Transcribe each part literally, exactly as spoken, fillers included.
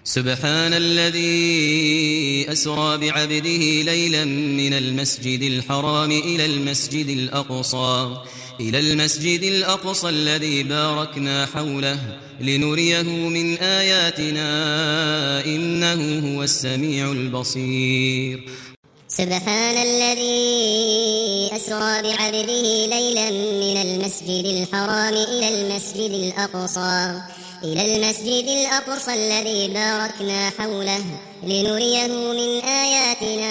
سبحان الذي أسرى بعبده ليلا من المسجد الحرام إلى المسجد الأقصى إلى المسجد الأقصى الذي باركنا حوله لنريه من آياتنا إنه هو السميع البصير. سبحان الذي أسرى بعبده ليلا من المسجد الحرام إلى المسجد الأقصى إلى المسجد الأقصى الذي باركنا حوله لنريه من آياتنا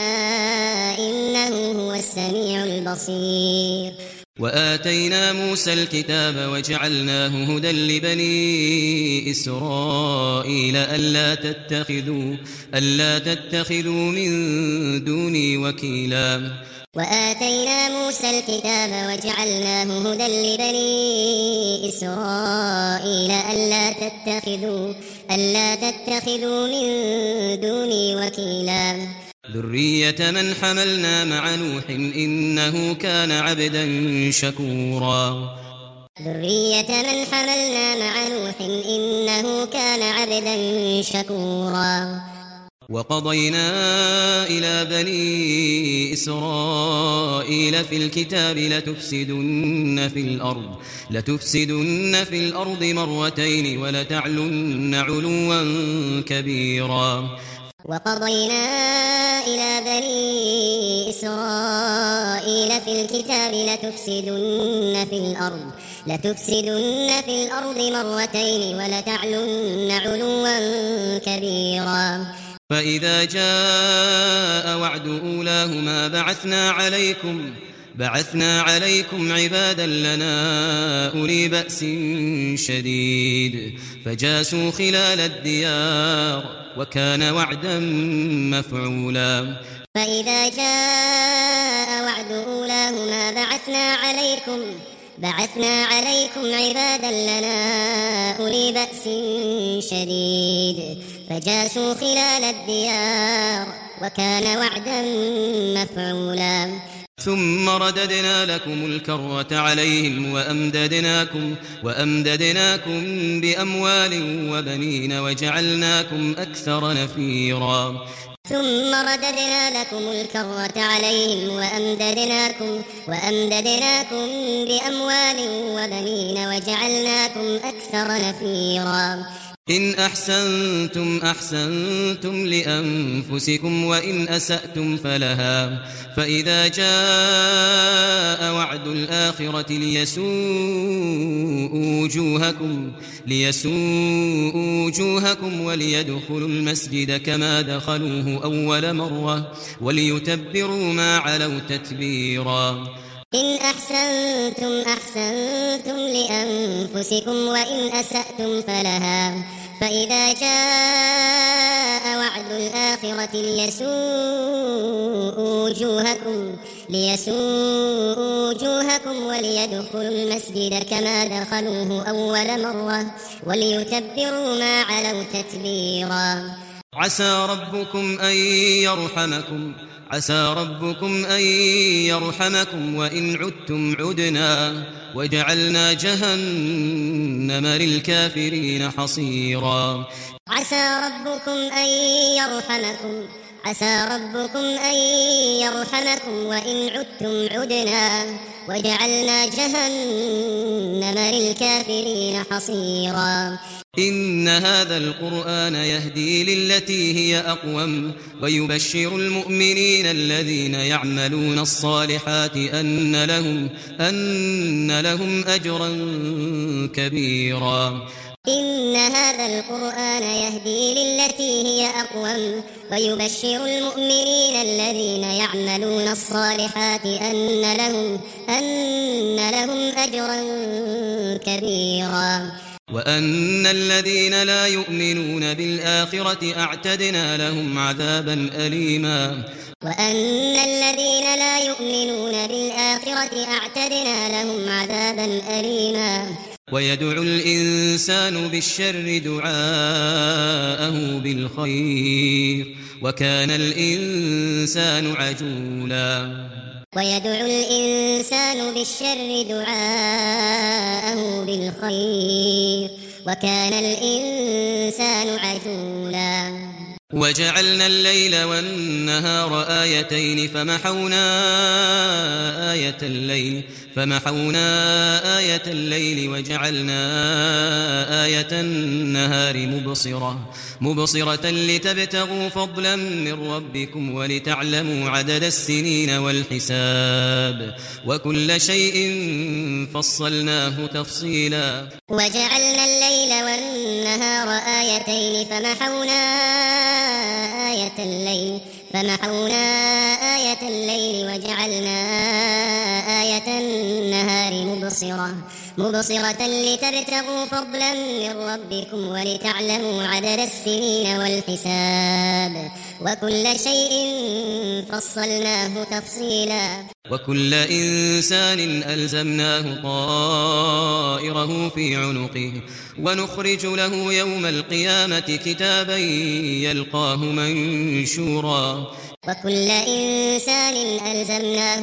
إنه هو السميع البصير. وآتينا موسى الكتاب وجعلناه هدى لبني إسرائيل ألا تتخذوا ألا تتخذوا من دوني وكيلا. وآتينا موسى الكتاب وجعلناه هدى لبني إسرائيل ألا تتخذوا ألا تتخذوا من دوني وكيلا. ذرية من حملنا مع نوح إنه كان عبدا شكورا. ذرية من حملنا مع نوح إنه كان عبدا شكورا. وقضينا إلى بني إسرائيل في الكتاب لتفسدن في الأرض لتفسدن في الأرض مرتين ولتعلن علوا كبيرا. وقضينا إلى بني إسرائيل في الكتاب لتفسدن في الأرض لتفسدن في الأرض مرتين ولتعلن علوا كبيرا. فإذا جاء وعد أولاهما بعثنا عليكم بعثنا عليكم عبادا لنا أولي بأس شديد فجاسوا خلال الديار وكان وعدا مفعولا. فإذا جاء وعد أولاهما بعثنا عليكم بعثنا عليكم عبادا لنا أولي بأس شديد فجاسوا خلال الديار وكان وعدا مفعولا. ثم رددنا لكم الكرة عليهم وأمددناكم وأمددناكم بأموال وبنين وجعلناكم أكثر نفيرا. ثم رددنا لكم الكرة عليهم وأمددناكم وأمددناكم بأموال وبنين وجعلناكم أكثر نفيرا. إن أحسنتم أحسنتم لأنفسكم وإن أسأتم فلها فإذا جاء وعد الآخرة ليسوءوا وجوهكم ليسوءوا وجوهكم وليدخلوا المسجد كما دخلوه أول مرة وليتبروا ما علوا تتبيرا. إن أحسنتم أحسنتم لأنفسكم وإن أسأتم فلها فإذا جاء وعد الآخرة ليسوءوا وجوهكم ليسوءوا وجوهكم وليدخلوا المسجد كما دخلوه أول مرة وليتبروا ما علوا تتبيرا. عسى ربكم أن يرحمكم عسى ربكم أن يرحمكم وإن عدتم عدنا وجعلنا جهنم للكافرين حصيرا. عسى ربكم أن يرحمكم عسى ربكم أن يرحمكم وإن عدتم عدنا وجعلنا جهنم للكافرين حصيرا. إن هذا القرآن يهدي للتي هي أقوم ويبشر المؤمنين الذين يعملون الصالحات أن لهم أن لهم أجرا كبيرا. إن هذا القرآن يهدي للتي هي أقوم ويبشر المؤمنين الذين يعملون الصالحات أن لهم أن لهم أجرا كبيرا. وأن الذين لا يؤمنون بالآخرة أعتدنا لهم عذابا أليما. وأن الذين لا يؤمنون بالآخرة أعتدنا لهم عذابا أليما. ويدعو الإنسان بالشر دعاءه بالخير وكان الإنسان عجولا. ويدعو الإنسان بالشر دعاءه بالخير وكان الإنسان عجولا وجعلنا الليل والنهار آيتين فمحونا آية الليل فمحونا آية الليل وجعلنا آية النهار مبصرة مبصرة لتبتغوا فضلا من ربكم ولتعلموا عدد السنين والحساب وكل شيء فصلناه تفصيلا وجعلنا الليل والنهار آيتين فمحونا آية الليل فمحونا آية الليل وجعلنا آية النهار مبصرة مبصرة لتبتغوا فضلا من ربكم ولتعلموا عدد السنين والحساب وكل شيء فصلناه تفصيلا وكل إنسان ألزمناه طائره في عنقه ونخرج له يوم القيامة كتابا يلقاه منشورا وكل إنسان ألزمناه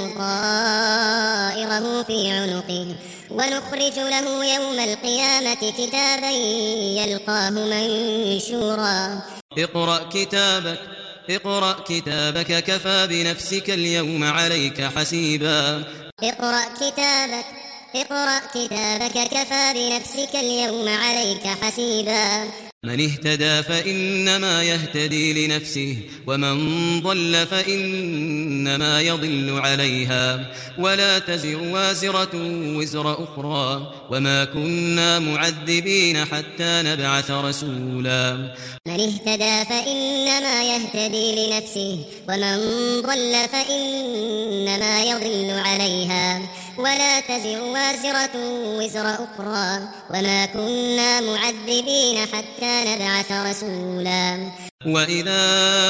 طائره في عنقه ونخرج له يوم القيامة كتابا يلقاه منشورا اقرأ كتابك اقرأ كتابك كفى بنفسك اليوم عليك حسيبا اقرأ كتابك اقرأ كتابك كفى بنفسك اليوم عليك حسيبا من اهتدى فإنما يهتدي لنفسه ومن ضل فإنما يضل عليها ولا تزر وازرة وزر أخرى وما كنا معذبين حتى نبعث رسولا من اهتدى فإنما يهتدي لنفسه ومن ضل فإنما يضل عليها ولا تزر وازرة وزر أخرى وما كنا معذبين حتى نبعث رسولا وإذا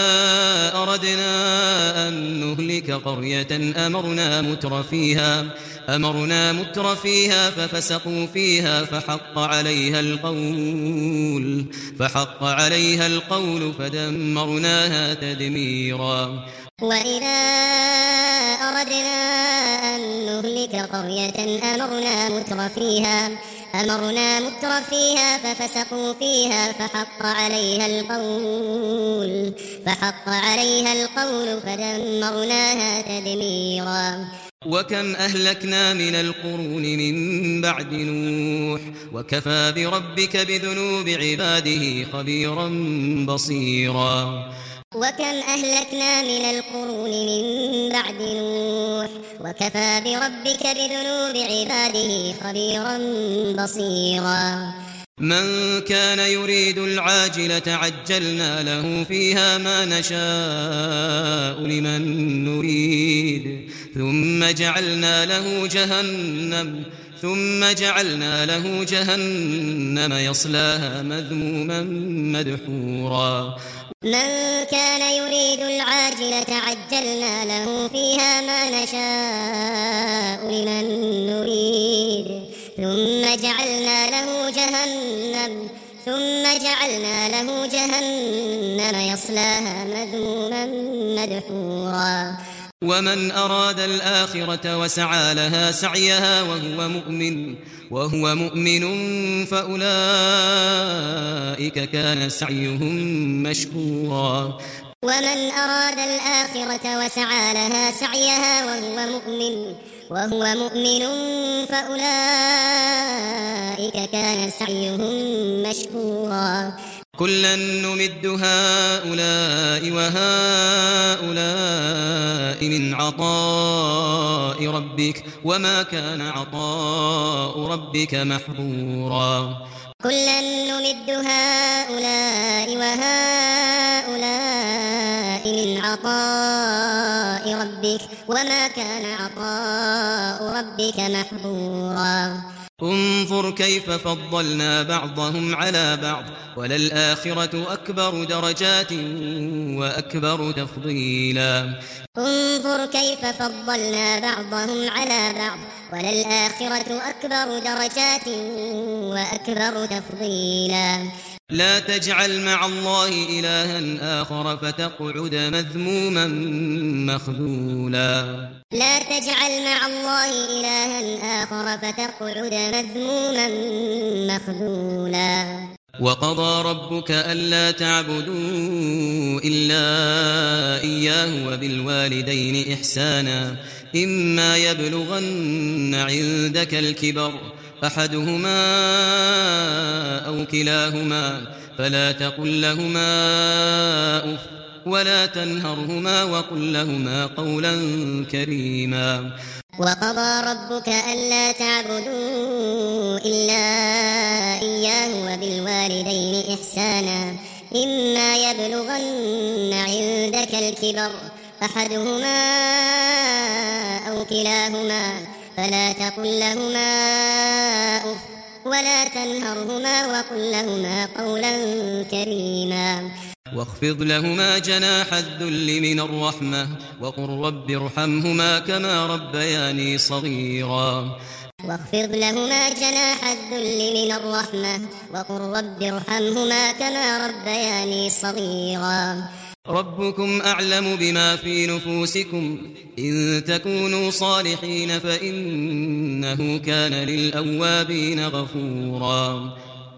أردنا أن نهلك قرية أمرنا متر فيها أمرنا متر فيها ففسقوا فيها فحق عليها القول فحق عليها القول فدمرناها تدميرا وإذا أردنا أن نهلك قرية أمرنا متر فيها أمرنا متر فيها ففسقوا فيها فحق عليها القول فحق عليها القول فدمرناها تدميرا وكم أهلكنا من القرون من بعد نوح وكفى بربك بذنوب عباده خبيرا بصيرا وكم أهلكنا من القرون من بعد نوح وكفى بربك بذنوب عباده خبيرا بصيرا من كان يريد العاجلة عجلنا له فيها ما نشاء لمن نريد ثم جعلنا له جهنم ثم جعلنا له جهنم يصلاها مذموما مدحورا من كان يريد العاجلة عجلنا له فيها ما نشاء لمن نريد ثم جعلنا له جهنم ثم جعلنا له جهنم يصلاها مذموما مدحورا ومن أراد الآخرة وسعى لها سعيها وهو مؤمن وهو مؤمن فأولئك كان سعيهم مشكورا ومن أراد الآخرة وسعى لها سعيها وهو مؤمن وهو مؤمن فأولئك كان سعيهم مشكورا كلا نمد هؤلاء وهؤلاء من عطاء ربك وما كان عطاء ربك محظورا كلا نمد هؤلاء وهؤلاء من عطاء ربك وما كان عطاء ربك محظورا انظر كيف فضلنا بعضهم على بعض وللآخرة أكبر درجات وأكبر تفضيلا انظر كيف فضلنا بعضهم على بعض وللآخرة أكبر درجات وأكبر تفضيلا لا تجعل مع الله إلها آخر فتقعد مذموما مخذولا لا تجعل مع الله إلها آخر فتقعد مذموما مخذولا وقضى ربك ألا تعبدوا إلا إياه وبالوالدين إحسانا إما يبلغن عندك الكبر أحدهما أو كلاهما فلا تقل لهما أف ولا تنهرهما وقل لهما قولا كريما وقضى ربك ألا تعبدوا إلا إياه وبالوالدين إحسانا إما يبلغن عندك الكبر أحدهما أو كلاهما فلا تقل لهما أف ولا تنهرهما وقل لهما قولا كريما واخفض لهما جناح الذل من الرحمة وقل رب ارحمهما كما ربياني صغيرا واخفض لهما جناح الذل من الرحمة وقل رب ارحمهما كما ربياني صغيرا ربكم أعلم بما في نفوسكم إن تكونوا صالحين فإنه كان للأوابين غفورا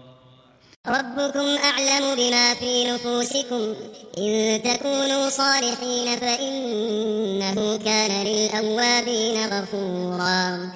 ربكم أعلم بما في نفوسكم إن تكونوا صالحين فإنه كان للأوابين غفورا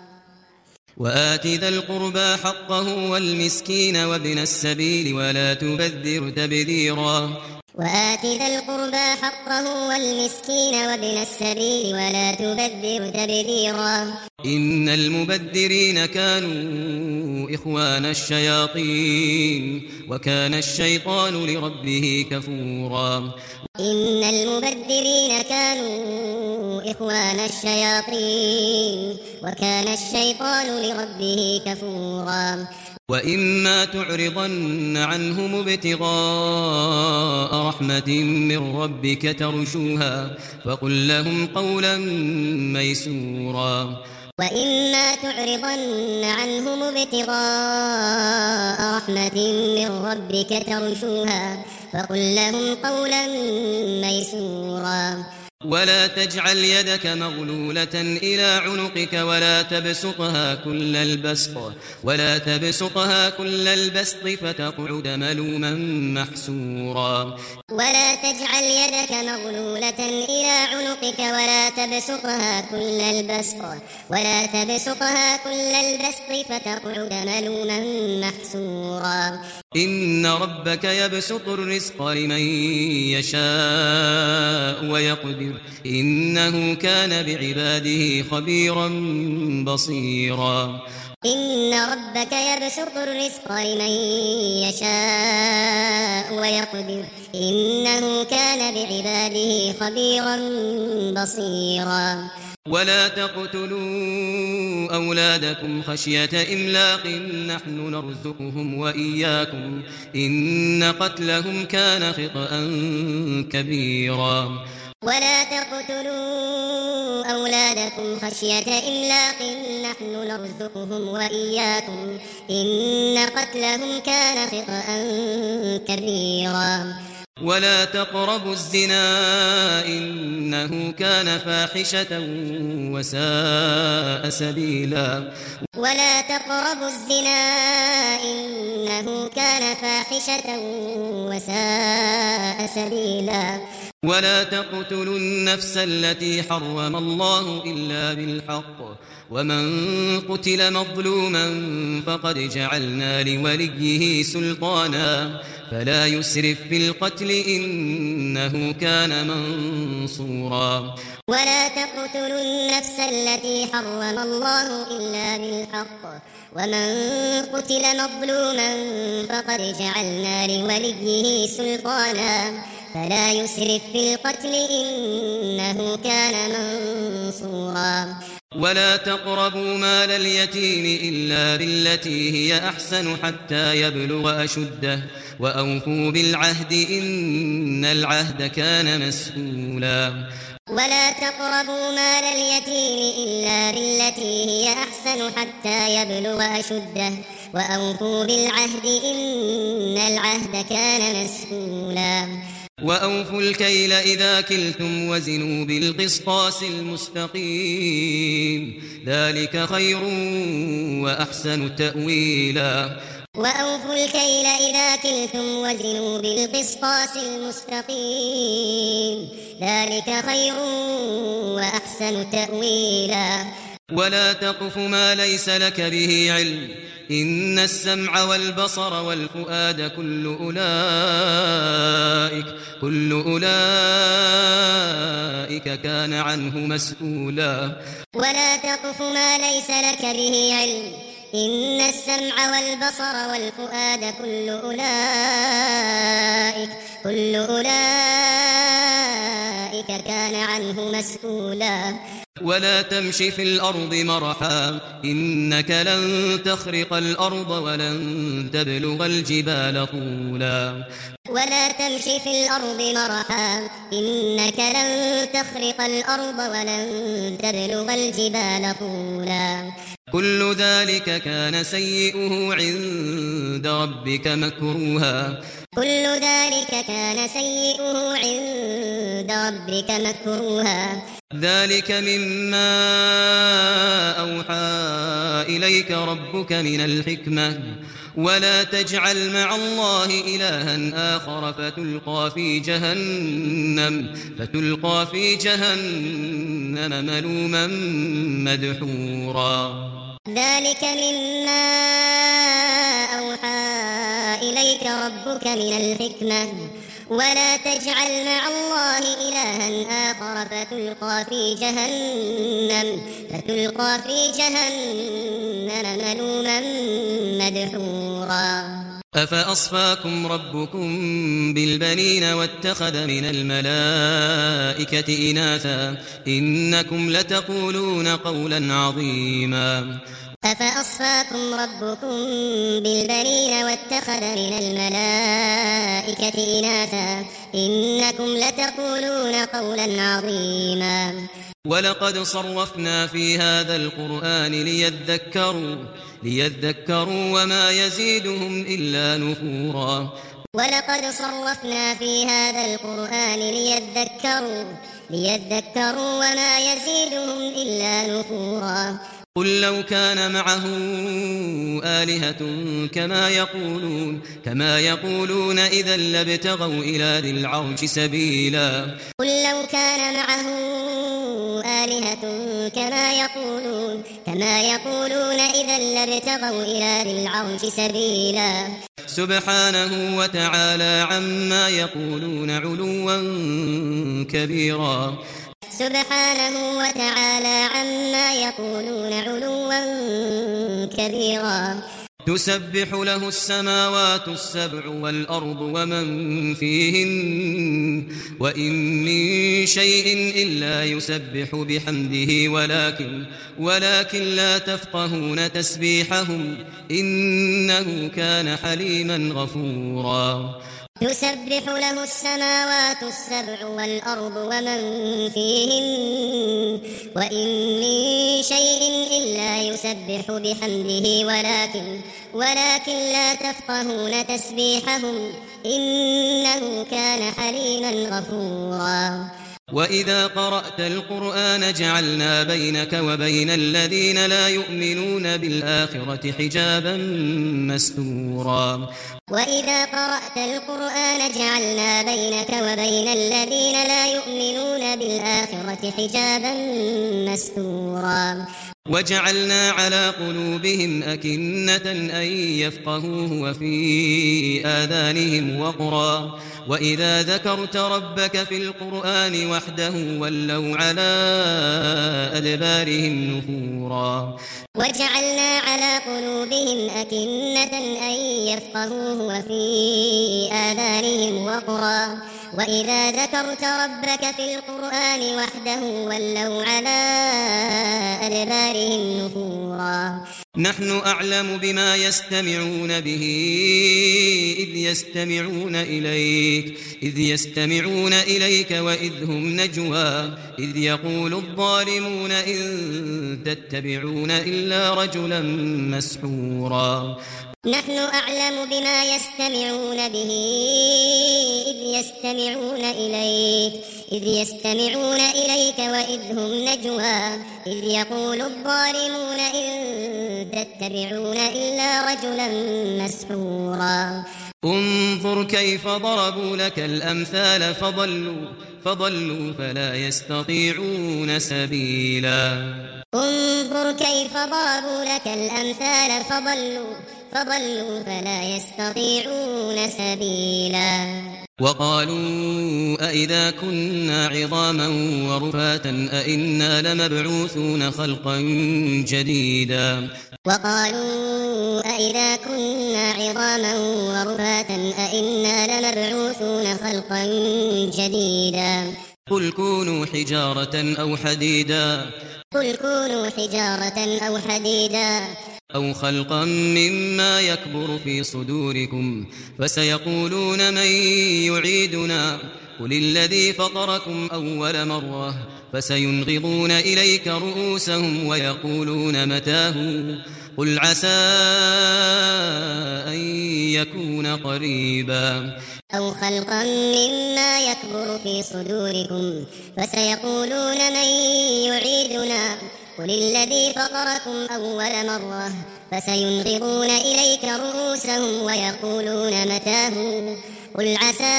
وآت ذا القربى حقه والمسكين وابن السبيل ولا تبذر تبذيرا وآت ذا القربى حقه والمسكين وابن السبيل ولا تبذر تبذيرا إن المبذرين كانوا إخوان الشياطين وكان الشيطان لربه كفورا إن المبذرين كانوا إخوان الشياطين وكان الشيطان لربه كفورا وإما تعرضن عنهم ابتغاء رحمة من ربك ترجوها فقل لهم قولا ميسورا وإما تعرضن عنهم ابتغاء رحمة من ربك ترجوها فقل لهم قولا ميسورا ولا تجعل يدك مغلولة إلى عنقك ولا تبسطها كل البسط ولا تبسطها كل البسط فتقعد ملوما محسورا ولا تجعل يدك مغلولة إلى عنقك ولا تبسطها كل البسط ولا تبسطها كل البسط فتقعد ملوما محسورا إن ربك يبسط الرزق لمن يشاء ويقدر إنه كان بعباده خبيرا بصيرا إن ربك يبسط الرزق لمن يشاء ويقدر إنه كان بعباده خبيرا بصيرا ولا تقتلوا أولادكم خشية إملاق نحن نرزقهم وإياكم إن قتلهم كان خطأ كبيرا ولا تقتلوا أولادكم خشية إملاق نحن نرزقهم وإياكم إن قتلهم كان خطأ كبيرا ولا تقربوا الزنا إنه كان فاحشة وساء سبيلا ولا تقربوا الزنا إنه كان فاحشة وساء سبيلا ولا تقتلوا النفس التي حرم الله إلا بالحق ومن قتل مظلوما فقد جعلنا لوليه سلطانا فلا يسرف في القتل إنه كان منصورا ولا تقتلوا النفس التي حرم الله إلا بالحق ومن قتل مظلوما فقد جعلنا لوليه سلطانا فلا يسرف في القتل إنه كان منصورا ولا تقربوا مال اليتيم إلا بالتي هي أحسن حتى يبلغ أشده وأوفوا بالعهد إن العهد كان مسؤولا ولا تقربوا مال اليتيم إلا بالتي هي أحسن حتى يبلغ أشده وأوفوا بالعهد إن العهد كان مسؤولا وأوفوا الكيل إذا كلتم وزنوا بالقسطاس المستقيم ذلك خير وأحسن تأويلا وأوفوا الكيل إذا كلتم وزنوا بالقسطاس المستقيم ذلك خير وأحسن تأويلا ولا تقف ما ليس لك به علم إن السمع والبصر والفؤاد كل أولئك كل أولئك كان عنه مسؤولا ولا تقف ما ليس لك به علم إن السمع والبصر والفؤاد كل أولئك كل أولئك كان عنه مسؤولا ولا تمش في الأرض مرحا إنك لن تخرق الأرض ولن تبلغ الجبال طولا ولا تمشي في الأرض مرحا إنك لن تخرق الأرض ولن تبلغ الجبال طولا كل ذلك كان سيئه عند ربك مكروها كل ذلك كان سيئه عند ربك مكروها ذلك مما أوحى إليك ربك من الحكمة ولا تجعل مع الله إلها آخر فتلقى في جهنم فتلقى في جهنم ملوما مدحورا ذلك مما أوحى إليك ربك من الحكمة ولا تجعل مع الله إلها آخر فتلقى في جهنم فتلقى في جهنم ملوما مدحورا أفأصفاكم ربكم بالبنين واتخذ من الملائكة إناثا إنكم لتقولون قولا عظيما أفأصفاكم ربكم بالبنين واتخذ من الملائكة إناثا إنكم لتقولون قولا عظيما ولقد صرفنا في هذا القرآن ليذكروا ليذكروا وما يزيدهم إلا نفورا ولقد صرفنا في هذا القرآن ليذكروا ليذكروا وما يزيدهم إلا نفورا قل لو كان معه آلهة كما يقولون كما يقولون إذا لابتغوا إلى ذي العرش سبيلا قل لو كان معه آلهة كما يقولون كما يقولون إذا لابتغوا إلى ذي العرش سبيلا سبحانه وتعالى عما يقولون علوا كبيرا سبحانه وتعالى عما يقولون علوا كبيرا تسبح له السماوات السبع والأرض ومن فيهن وإن من شيء إلا يسبح بحمده ولكن ولكن لا تفقهون تسبيحهم إنه كان حليما غفورا يسبح له السماوات السبع والأرض ومن فيهن وإن من شيء إلا يسبح بحمده ولكن ولكن لا تفقهون تسبيحهم إنه كان حليما غفورا وإذا قرأت القرآن جعلنا بينك وبين الذين لا يؤمنون بالآخرة حجابا مستورا وإذا قرأت القرآن جعلنا بينك وبين الذين لا يؤمنون بالآخرة حجابا مستورا وجعلنا على قلوبهم أكنة أن يفقهوه وفي آذانهم وقرا وإذا ذكرت ربك في القرآن وحده ولوا على أدبارهم نفورا وجعلنا على قلوبهم أكنة أن يفقهوه وفي آذانهم وقرا وإذا ذكرت ربك في القرآن وحده ولوا على أدبارهم نفورا نحن أعلم بما يستمعون به إذ يستمعون إليك إذ يستمعون إليك وإذ هم نجوى إذ يقول الظالمون إن تتبعون إلا رجلا مسحورا نحن أعلم بما يستمعون به إذ يستمعون إليك إذ يستمعون إليك وإذ هم نجوى إذ يقول الظالمون إن تتبعون إلا رجلا مسحورا انظر كيف ضربوا لك الأمثال فضلوا فضلوا فلا يستطيعون سبيلا انظر كيف ضربوا لك الأمثال فضلوا فضلوا فلا يستطيعون سبيلا وقالوا أئذا كنا عظاما ورفاتا أئنا لمبعوثون خلقا جديدا وقالوا أئذا كنا عظاما ورفاتا أئنا لمبعوثون خلقا جديدا قل كونوا حجارة أو حديدا قل كونوا حجارة أو حديدا أو خلقا مما يكبر في صدوركم فسيقولون من يعيدنا قل الذي فطركم أول مرة فسينغضون إليك رؤوسهم ويقولون متاه قل عسى أن يكون قريبا أو خلقا مما يكبر في صدوركم فسيقولون من يعيدنا قل الذي فطركم أول مرة فسينغضون إليك رؤوسهم ويقولون متاه قل عسى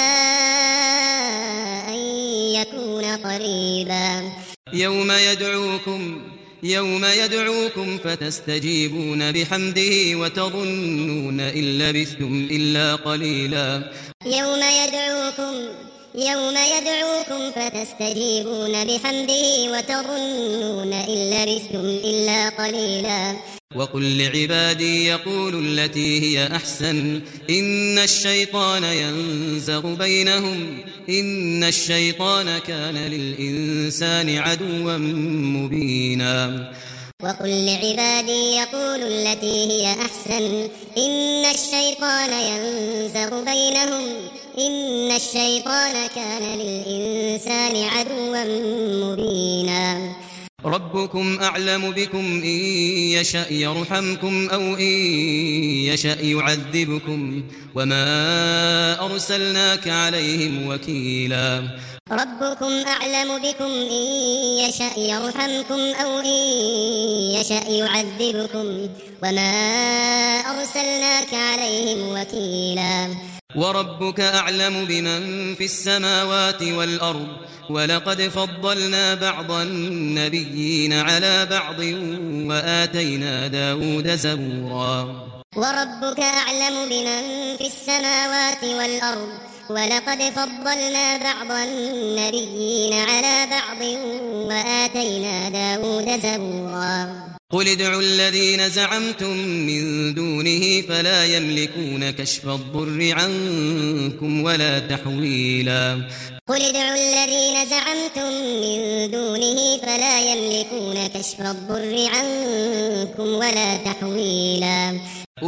أن يكون قريبا يوم يدعوكم يوم يدعوكم فتستجيبون بحمده وتظنون إن لبثتم إلا قليلا يوم يدعوكم يوم يدعوكم فتستجيبون بحمده وتظنون إن لبثتم إلا قليلا وقل لعبادي يقولوا التي هي أحسن إن الشيطان ينزغ بينهم إن الشيطان كان للإنسان عدوا مبينا وقل لعبادي يقولوا التي هي أحسن إن الشيطان ينزغ بينهم إن الشيطان كان للإنسان عدوا مبينا ربكم أعلم بكم إن يشأ يرحمكم أو إن يشأ يعذبكم وما أرسلناك عليهم وكيلا ربكم أعلم بكم إن يشأ يرحمكم أو إن يشأ يعذبكم وما أرسلناك عليهم وكيلا وربك أعلم بمن في السماوات والأرض ولقد فضلنا بعض النبيين على بعض وآتينا داود زبورا وربك أعلم بمن في السماوات والأرض ولقد فضلنا بعض النبيين على بعض وآتينا داود زبورا قل ادعوا الذين زعمتم من دونه فلا يملكون كشف الضر عنكم ولا تحويلا قل ادعوا الذين زعمتم من دونه فلا يملكون كشف الضر عنكم ولا تحويلا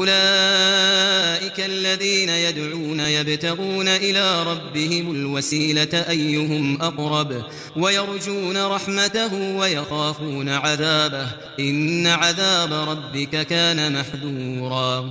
أولئك الذين يدعون يبتغون إلى ربهم الوسيلة أيهم أقرب ويرجون رحمته ويخافون عذابه إن عذاب ربك كان محذورا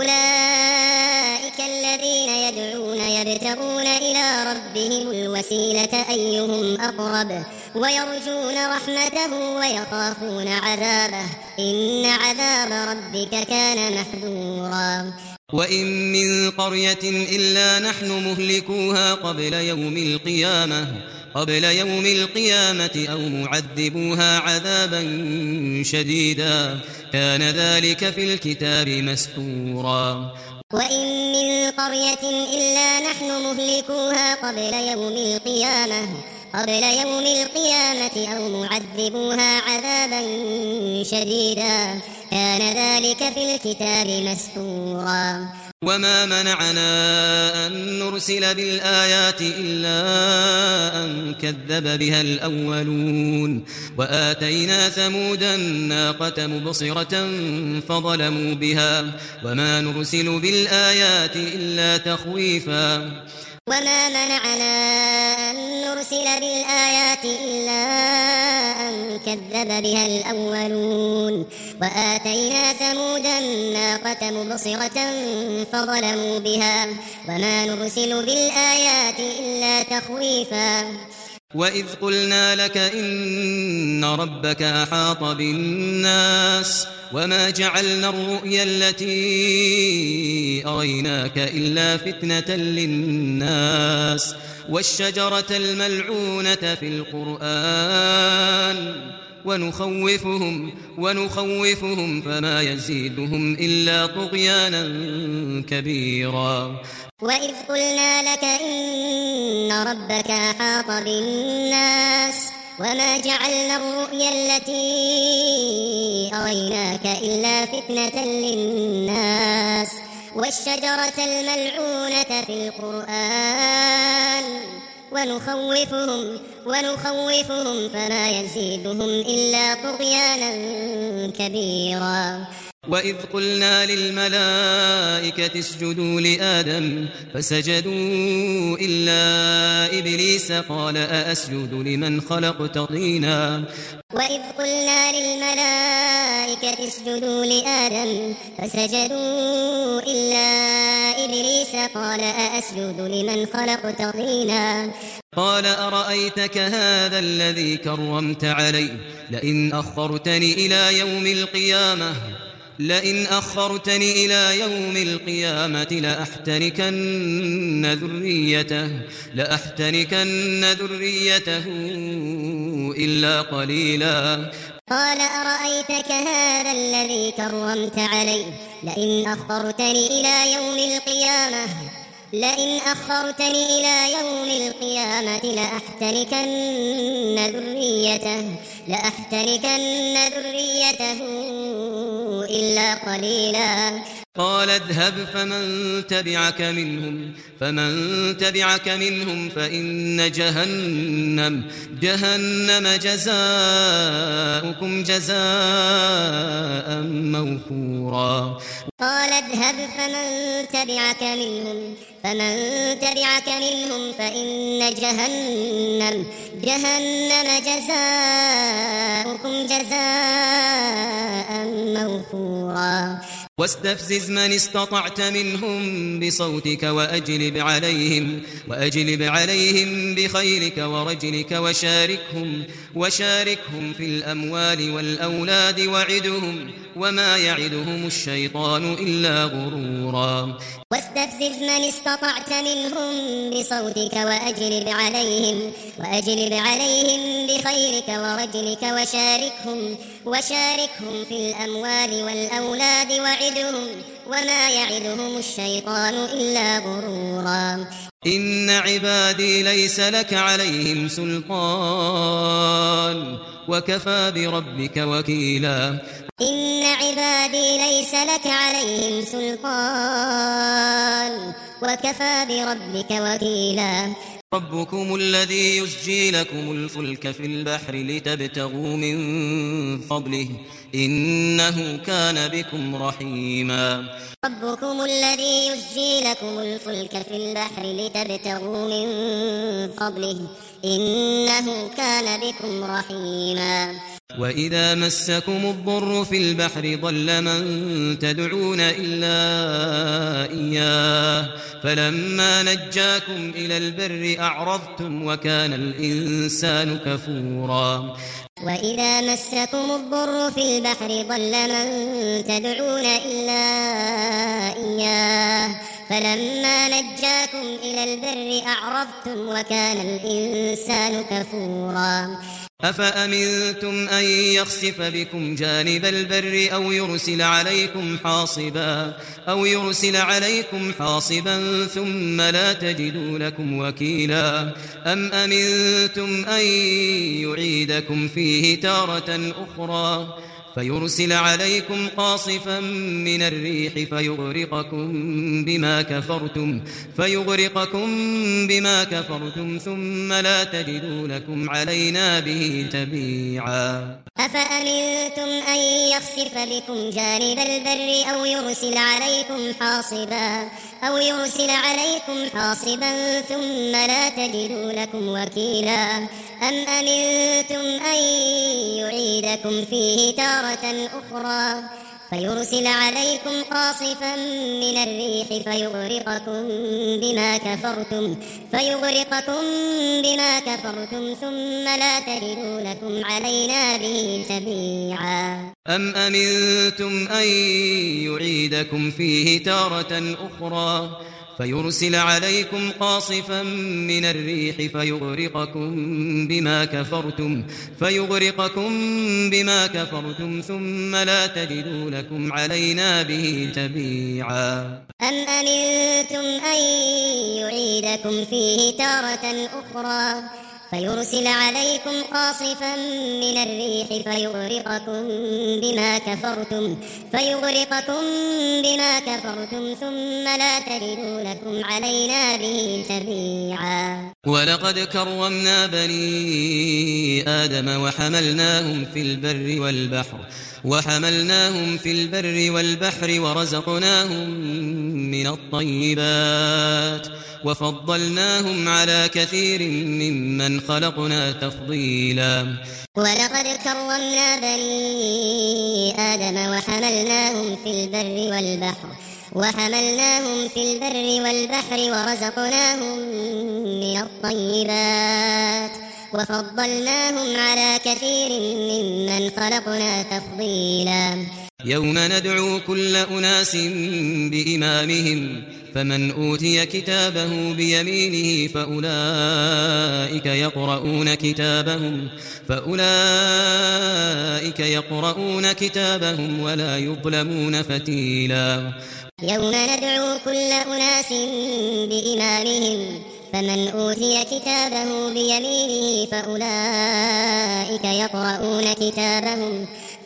أولئك الذين يدعون يبتغون إلى ربهم الوسيلة أيهم أقرب ويرجون رحمته ويخافون عذابه إن عذاب ربك كان محذورا وإن من قرية إلا نحن مهلكوها قبل يوم القيامة قبل يوم القيامة أو معذبوها عذابا شديدا كان ذلك في الكتاب مسطورا وإن من قرية إلا نحن مهلكوها قبل يوم القيامة قبل يوم القيامة أو معذبوها عذابا شديدا كان ذلك في الكتاب مسطورا وما منعنا أن نرسل بالآيات إلا أن كذب بها الأولون وآتينا ثمود الناقة مبصرة فظلموا بها وما نرسل بالآيات إلا تخويفا وما منعنا أن نرسل بالآيات إلا أن كذب بها الأولون وآتينا ثمود الناقة مبصرة فظلموا بها وما نرسل بالآيات إلا تخويفا وَإِذْ قُلْنَا لَكَ إِنَّ رَبَّكَ أَحَاطَ بِالنَّاسِ وَمَا جَعَلْنَا الرُّؤْيَا الَّتِي أَرَيْنَاكَ إِلَّا فِتْنَةً لِلنَّاسِ وَالشَّجَرَةَ الْمَلْعُونَةَ فِي الْقُرْآنِ ونخوفهم ونخوفهم فما يزيدهم إلا طغيانا كبيرا وإذ قلنا لك إن ربك أحاط بالناس وما جعلنا الرؤيا التي أريناك إلا فتنة للناس والشجرة الملعونة في القرآن ونخوفهم ونخوفهم فما يزيدهم إلا طغيانا كبيرا وَإِذْ قُلْنَا لِلْمَلَائِكَةِ اسْجُدُوا لِآدَمَ فَسَجَدُوا إِلَّا إِبْلِيسَ قَالَ أَأَسْجُدُ لِمَنْ خَلَقْتَ طِينًا وَإِذْ قُلْنَا لِلْمَلَائِكَةِ اسْجُدُوا لِآدَمَ فَسَجَدُوا إِلَّا إِبْلِيسَ قَالَ أَأَسْجُدُ لِمَنْ خَلَقْتَ طِينًا قال أرأيتك هذا الذي كرمت علي لئن أخرتني إلى يوم القيامة لئن أخرتني إلى يوم القيامة لأحتركن ذريته لأحتركن ذريته إلا قليلا قال أرأيتك هذا الذي كرمت علي لئن أخرتني إلى يوم القيامة لئن أخرتني إلى يوم القيامة لأحتركن ذريته لأحتركن ذريته إلا قليلا قال اذهب فمن تبعك منهم فمن تبعك منهم فإن جهنم جهنم جزاؤكم جزاء موفورا قال اذهب فمن تبعك منهم فمن تبعك منهم فإن جهنم جهنم جزاؤكم جزاء موفورا واستفزز من استطعت منهم بصوتك وأجلب عليهم وأجلب عليهم بخيلك ورجلك وشاركهم وشاركهم في الأموال والأولاد وعدهم وما يعدهم الشيطان إلا غرورا واستفزز من استطعت منهم بصوتك وأجلب عليهم وأجلب عليهم بخيلك ورجلك وشاركهم وشاركهم في الأموال والأولاد وعدهم وما يعدهم الشيطان إلا غرورا إن عبادي ليس لك عليهم سلطان وكفى بربك وكيلا إن عبادي ليس لك عليهم سلطان وكفى بربك وكيلا ربكم الذي يسجي لكم الفلك في البحر لتبتغوا من فضله إنه كان بكم رحيما ربكم الذي يسجي لكم الفلك في البحر لتبتغوا من فضله إنه كان بكم رحيما وإذا مسكم الضر في البحر ضل من تدعون إلا إياه فلما نجاكم إلى البر أعرضتم وكان الإنسان كفورا وإذا مسكم الضر في البحر ضل من تدعون إلا إياه فلما نجاكم إلى البر أعرضتم وكان الإنسان كفورا أفأمنتم أن يخسف بكم جانب البر أو يرسل عليكم حاصبا أو يرسل عليكم حاصبا ثم لا تجدوا لكم وكيلا أم أمنتم أن يعيدكم فيه تارة أخرى فيرسل عليكم قاصفا من الريح فيغرقكم بما كفرتم فيغرقكم بما كفرتم ثم لا تجدوا لكم علينا به تبيعا أفأمنتم أن يخسف بكم جانب البر أو يرسل عليكم حاصبا أو يرسل عليكم حاصبا ثم لا تجدوا لكم وكيلا أم أمنتم أن يعيدكم فيه تارة أخرى فيرسل عليكم قاصفا من الريح فيغرقكم بما كفرتم فيغرقكم بما كفرتم ثم لا تجدوا لكم علينا به تبيعا أم أمنتم أن يعيدكم فيه تارة أخرى فيرسل عليكم قاصفا من الريح فيغرقكم بما كفرتم فيغرقكم بما كفرتم ثم لا تجدوا لكم علينا به تبيعا أم أمنتم أن يعيدكم فيه تارة أخرى فيرسل عليكم قاصفا من الريح فيغرقكم بما كفرتم فيغرقكم بما كفرتم ثم لا تجدوا لكم علينا به تبيعا ولقد كرمنا بني آدم وحملناهم في البر والبحر وحملناهم في البر والبحر ورزقناهم من الطيبات وفضلناهم على كثير ممن خلقنا تفضيلا ولقد كرمنا بني آدم وحملناهم في البر والبحر وحملناهم في البر والبحر ورزقناهم من الطيبات وفضلناهم على كثير ممن خلقنا تفضيلا يوم ندعو كل أناس بإمامهم فمن أوتي كتابه بيمينه فأولئك يقرؤون كتابهم فأولئك يقرؤون كتابهم ولا يظلمون فتيلا يوم ندعو كل أناس بإمامهم فمن أوتي كتابه بيمينه فأولئك يقرؤون كتابهم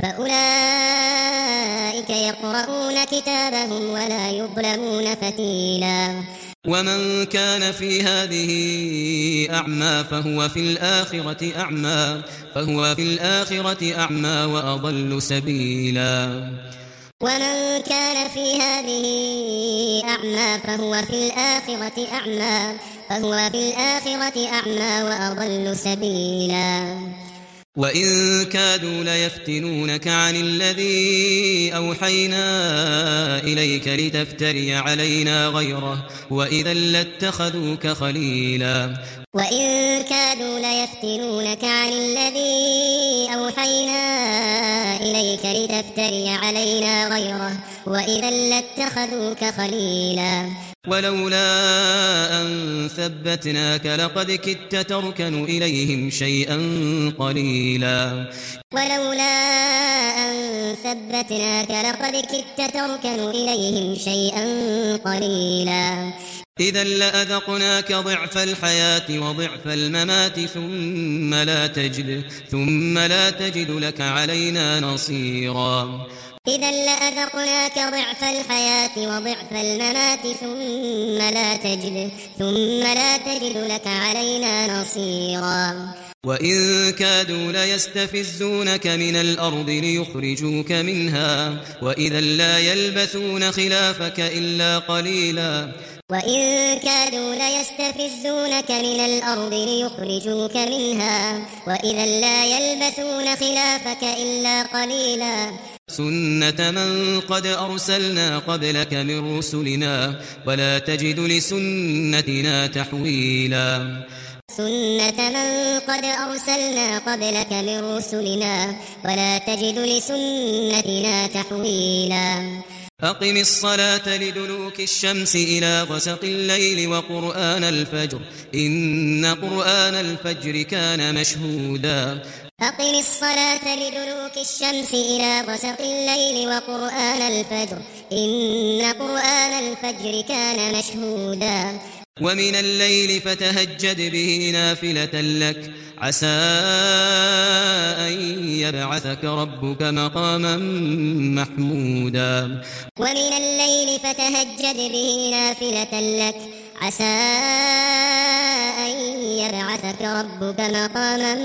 فأولئك يقرؤون كتابهم ولا يظلمون فتيلا ومن كان في هذه أعمى فهو في الآخرة أعمى فهو في الآخرة أعمى وأضل سبيلا ومن كان في هذه أعمى فهو في الآخرة أعمى فهو في الآخرة أعمى وأضل سبيلا وإن كادوا ليفتنونك عن الذي أوحينا إليك لتفتري علينا غيره وإذا لاتخذوك خليلا وإن كادوا ليفتنونك عن الذي أوحينا إليك لتفتري علينا غيره وإذا لاتخذوك خليلا ولولا أن ثبتناك لقد كدت تركن إليهم شيئا قليلا ولولا أن ثبتناك لقد كدت تركن إليهم شيئا قليلا إذا لأذقناك ضعف الحياة وضعف الممات ثم لا تجد ثم لا تجد لك علينا نصيرا إذا لأذقناك ضعف الحياة وضعف الممات ثم لا تجد ثم لا تجد لك علينا نصيرا وإن كادوا ليستفزونك من الأرض ليخرجوك منها وإذا لا يلبثون خلافك إلا قليلا وإن كادوا ليستفزونك من الأرض ليخرجوك منها وإذا لا يلبثون خلافك إلا قليلا سنة من قد أرسلنا قبلك من رسلنا ولا تجد لسنتنا تحويلا سنة من قد أرسلنا قبلك من رسلنا ولا تجد لسنتنا تحويلا أقم الصلاة لدلوك الشمس إلى غسق الليل وقرآن الفجر إن قرآن الفجر كان مشهودا أقم الصلاة لدلوك الشمس إلى غسق الليل وقرآن الفجر إن قرآن الفجر كان مشهودا ومن الليل فتهجد به نافلة لك عسى أن يبعثك ربك مقاما محمودا ومن الليل فتهجد به نافلة لك عسى أن يبعثك ربك مقاما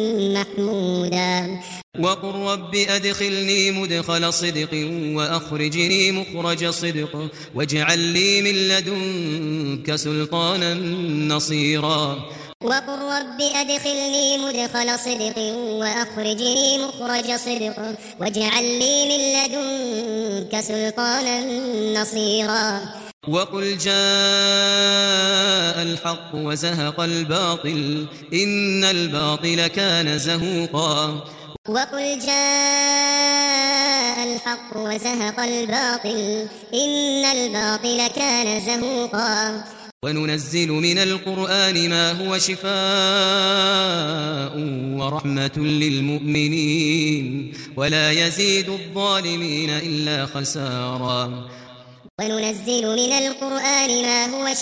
محمودا وقل رب أدخلني مدخل صدق وأخرجني مخرج صدق واجعل لي من لدنك سلطانا نصيرا وقل رب أدخلني مدخل صدق وأخرجني مخرج صدق واجعل لي من لدنك سلطانا نصيرا وقل جاء الحق وزهق الباطل إن الباطل كان زهوقا وقل جاء الحق وزهق الباطل إن الباطل كان زهوقا وننزل من القرآن ما هو شفاء ورحمة للمؤمنين ولا يزيد الظالمين إلا خسارا وننزل من القرآن ما هو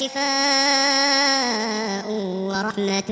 شفاء ورحمة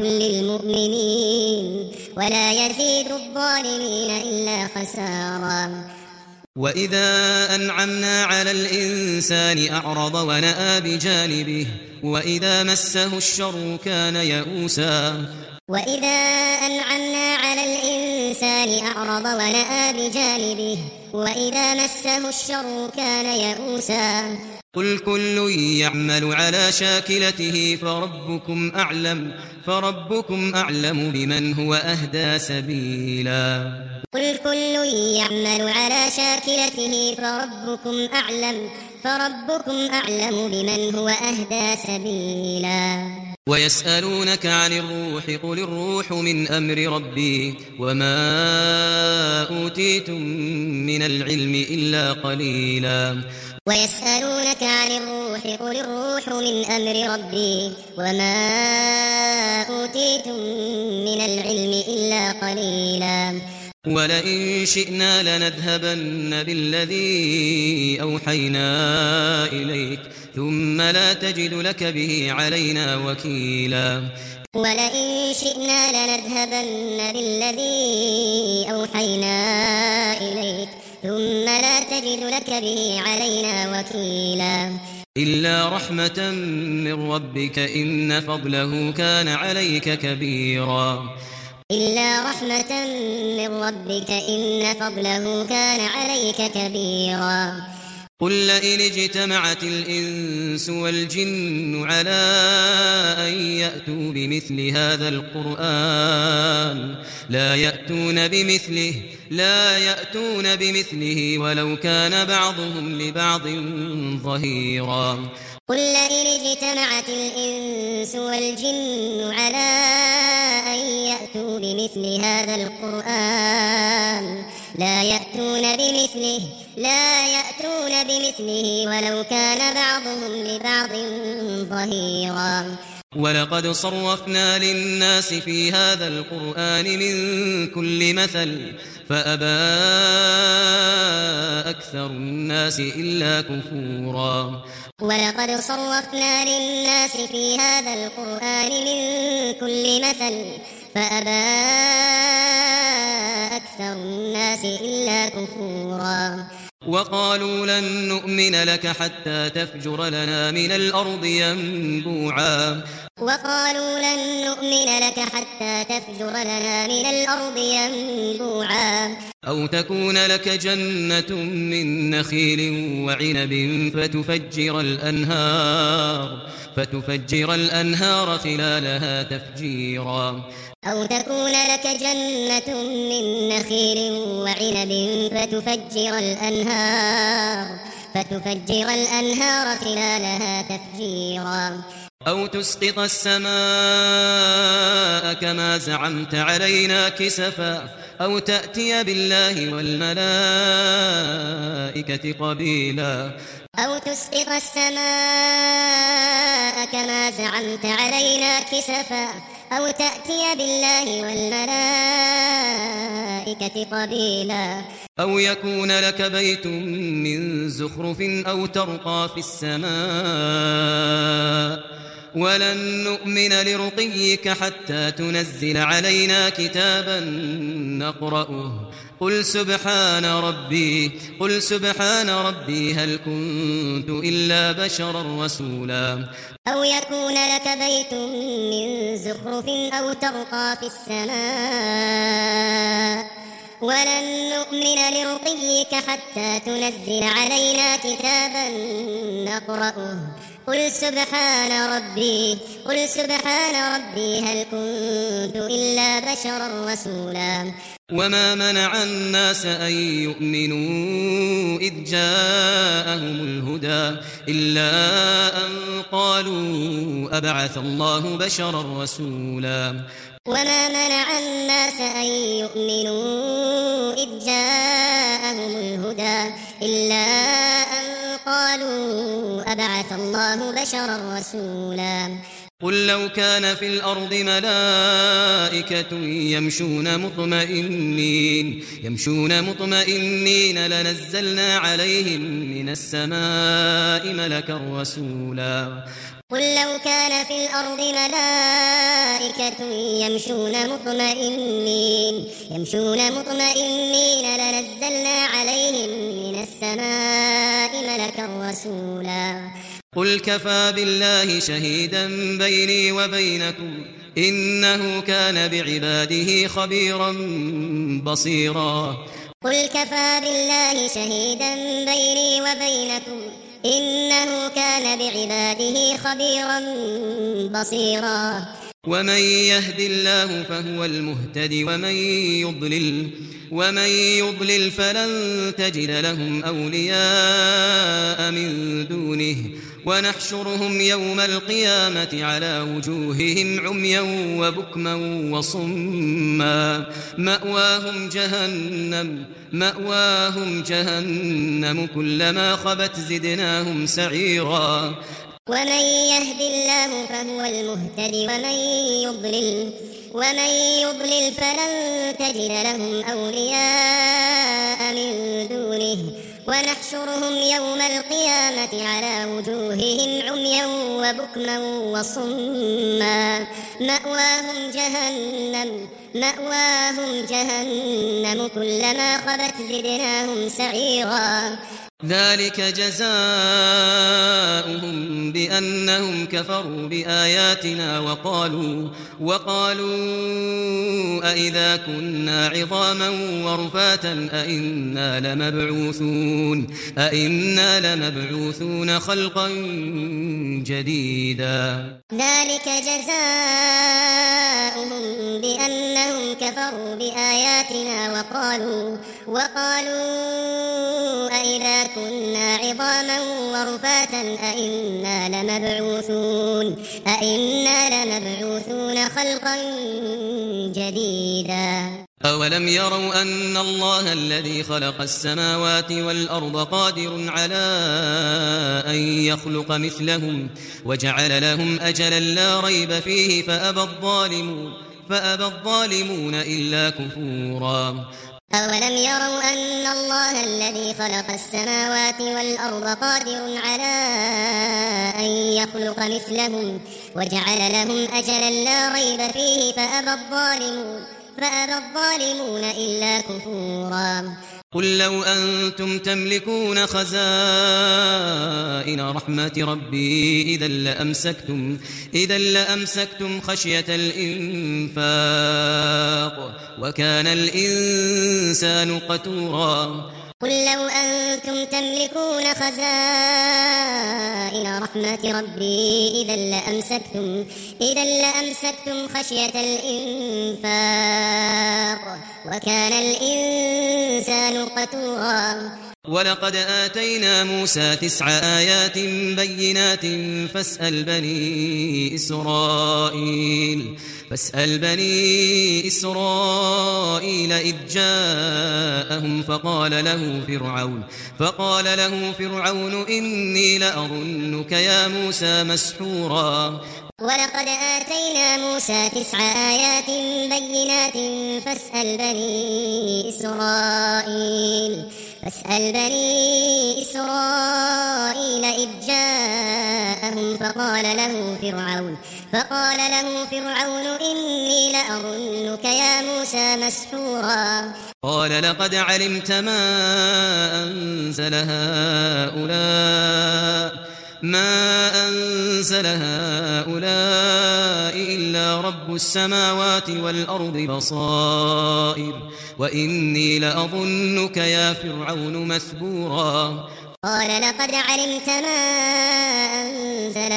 للمؤمنين ولا يزيد الظالمين إلا خسارا وإذا أنعمنا على الإنسان أعرض ونأى بجانبه وإذا مسه الشر كان يئوسا وإذا أنعمنا على الإنسان أعرض ونأى بجانبه وإذا مسه الشر كان يئوسا قل كل يعمل على شاكلته فربكم أعلم فربكم أعلم بمن هو أهدى سبيلا قل كل يعمل على شاكلته فربكم أعلم فربكم أعلم بمن هو أهدى سبيلا ويسألونك عن الروح قل الروح من أمر ربي وما أوتيتم من العلم إلا قليلا ويسألونك عن الروح قل الروح من أمر ربي وما أوتيتم من العلم إلا قليلا ولئن شئنا لنذهبن بالذي أوحينا إليك ثم لا تجد لك به علينا وكيلا ولئن شئنا لنذهبن بالذي أوحينا إليك ثم لا تجد لك به علينا وكيلا إلا رحمة من ربك إن فضله كان عليك كبيرا إلا رحمة من ربك إن فضله كان عليك كبيرا قل لئن اجتمعت الإنس والجن على أن يأتوا بمثل هذا القرآن لا يأتون بمثله لا يأتون بمثله ولو كان بعضهم لبعض ظهيرا قل لئن اجتمعت الإنس والجن على أن يأتوا بمثل هذا القرآن لا يأتون بمثله لا يأتون بمثله ولو كان بعضهم لبعض ظهيرا ولقد صرفنا للناس في هذا القرآن من كل مثل فأبى أكثر الناس إلا كفورا ولقد صرفنا للناس في هذا القرآن من كل مثل فأبى أكثر الناس إلا كفورا وقالوا لن نؤمن لك حتى تفجر لنا من الأرض ينبوعا وقالوا لن نؤمن لك حتى تفجر لنا من الأرض ينبوعا أو تكون لك جنة من نخيل وعنب فتفجر الأنهار فتفجر الأنهار خلالها تفجيرا أو تكون لك جنة من نخيل وعنب فتفجر الأنهار فتفجر الأنهار خلالها تفجيرا أو تسقط السماء كما زعمت علينا كسفا أو تأتي بالله والملائكة قبيلا أو تسقط السماء كما زعمت علينا كسفا أو تأتي بالله والملائكة قبيلا أو يكون لك بيت من زخرف أو ترقى في السماء ولن نؤمن لرقيك حتى تنزل علينا كتابا نقرأه قل سبحان ربي قل سبحان ربي هل كنت إلا بشرا رسولا أو يكون لك بيت من زخرف أو ترقى في السماء ولن نؤمن لرقيك حتى تنزل علينا كتابا نقرأه قل سبحان ربي قل سبحان ربي هل كنت إلا بشرا رسولا وما منع الناس أن يؤمنوا إذ جاءهم الهدى إلا أن قالوا أبعث الله بشرا رسولا وما منع الناس أن يؤمنوا إذ جاءهم الهدى إلا أن قالوا أبعث الله بشرا رسولا قل لو كان في الأرض ملائكة يمشون مطمئنين يمشون مطمئنين لنزلنا عليهم من السماء ملكا رسولا قل لو كان في الأرض ملائكة يمشون مطمئنين يمشون مطمئنين لنزلنا عليهم من السماء ملكا رسولا قل كفى بالله شهيدا بيني وبينكم إنه كان بعباده خبيرا بصيرا قل كفى بالله شهيدا بيني وبينكم إنه كان بعباده خبيرا بصيرا ومن يهد الله فهو المهتدي ومن يضلل ومن يضلل فلن تجد لهم أولياء من دونه ونحشرهم يوم القيامة على وجوههم عميا وبكما وصما مأواهم جهنم مأواهم جهنم كلما خبت زدناهم سعيرا ومن يهد الله فهو المهتدي ومن يضلل ومن يضلل فلن تجد لهم أولياء من دونه ونحشرهم يوم القيامة على وجوههم عميا وبكما وصما مأواهم جهنم مأواهم جهنم كلما خبت زدناهم سعيرا ذلك جزاؤهم بأنهم كفروا بآياتنا وقالوا وقالوا أئذا كنا عظاما ورفاتا أئنا لمبعوثون أئنا لمبعوثون خلقا جديدا ذلك جزاؤهم بأنهم كفروا بآياتنا وقالوا وقالوا أئذا كنا عظاما ورفاتا أئنا لمبعوثون أئنا لمبعوثون خلقا جديدا أولم يروا أن الله الذي خلق السماوات والأرض قادر على أن يخلق مثلهم وجعل لهم أجلا لا ريب فيه فأبى الظالمون فأبى الظالمون إلا كفورا أولم يروا أن الله الذي خلق السماوات والأرض قادر على أن يخلق مثلهم وجعل لهم أجلا لا ريب فيه فأبى الظالمون فأبى الظالمون إلا كفورا قل لو أنتم تملكون خزائن رحمة ربي إذا لأمسكتم إذا لأمسكتم خشية الإنفاق وكان الإنسان قتورا قل لو أنتم تملكون خزائن رحمة ربي إذا لأمسكتم إذا لأمسكتم خشية الإنفاق وكان الإنسان قتورا ولقد آتينا موسى تسع آيات بينات فاسأل بني إسرائيل فاسأل بني إسرائيل إذ جاءهم فقال له فرعون فقال له فرعون إني لأظنك يا موسى مسحورا ولقد آتينا موسى تسع آيات بينات فاسأل بني إسرائيل فاسأل بني إسرائيل إذ جاءهم فقال له فرعون فقال له فرعون إني لأظنك يا موسى مسحورا قال لقد علمت ما أنزل هؤلاء ما أنزل هؤلاء إلا إلا رب السماوات والأرض بصائر وإني لأظنك يا فرعون مثبورا قال لقد علمت ما أنزل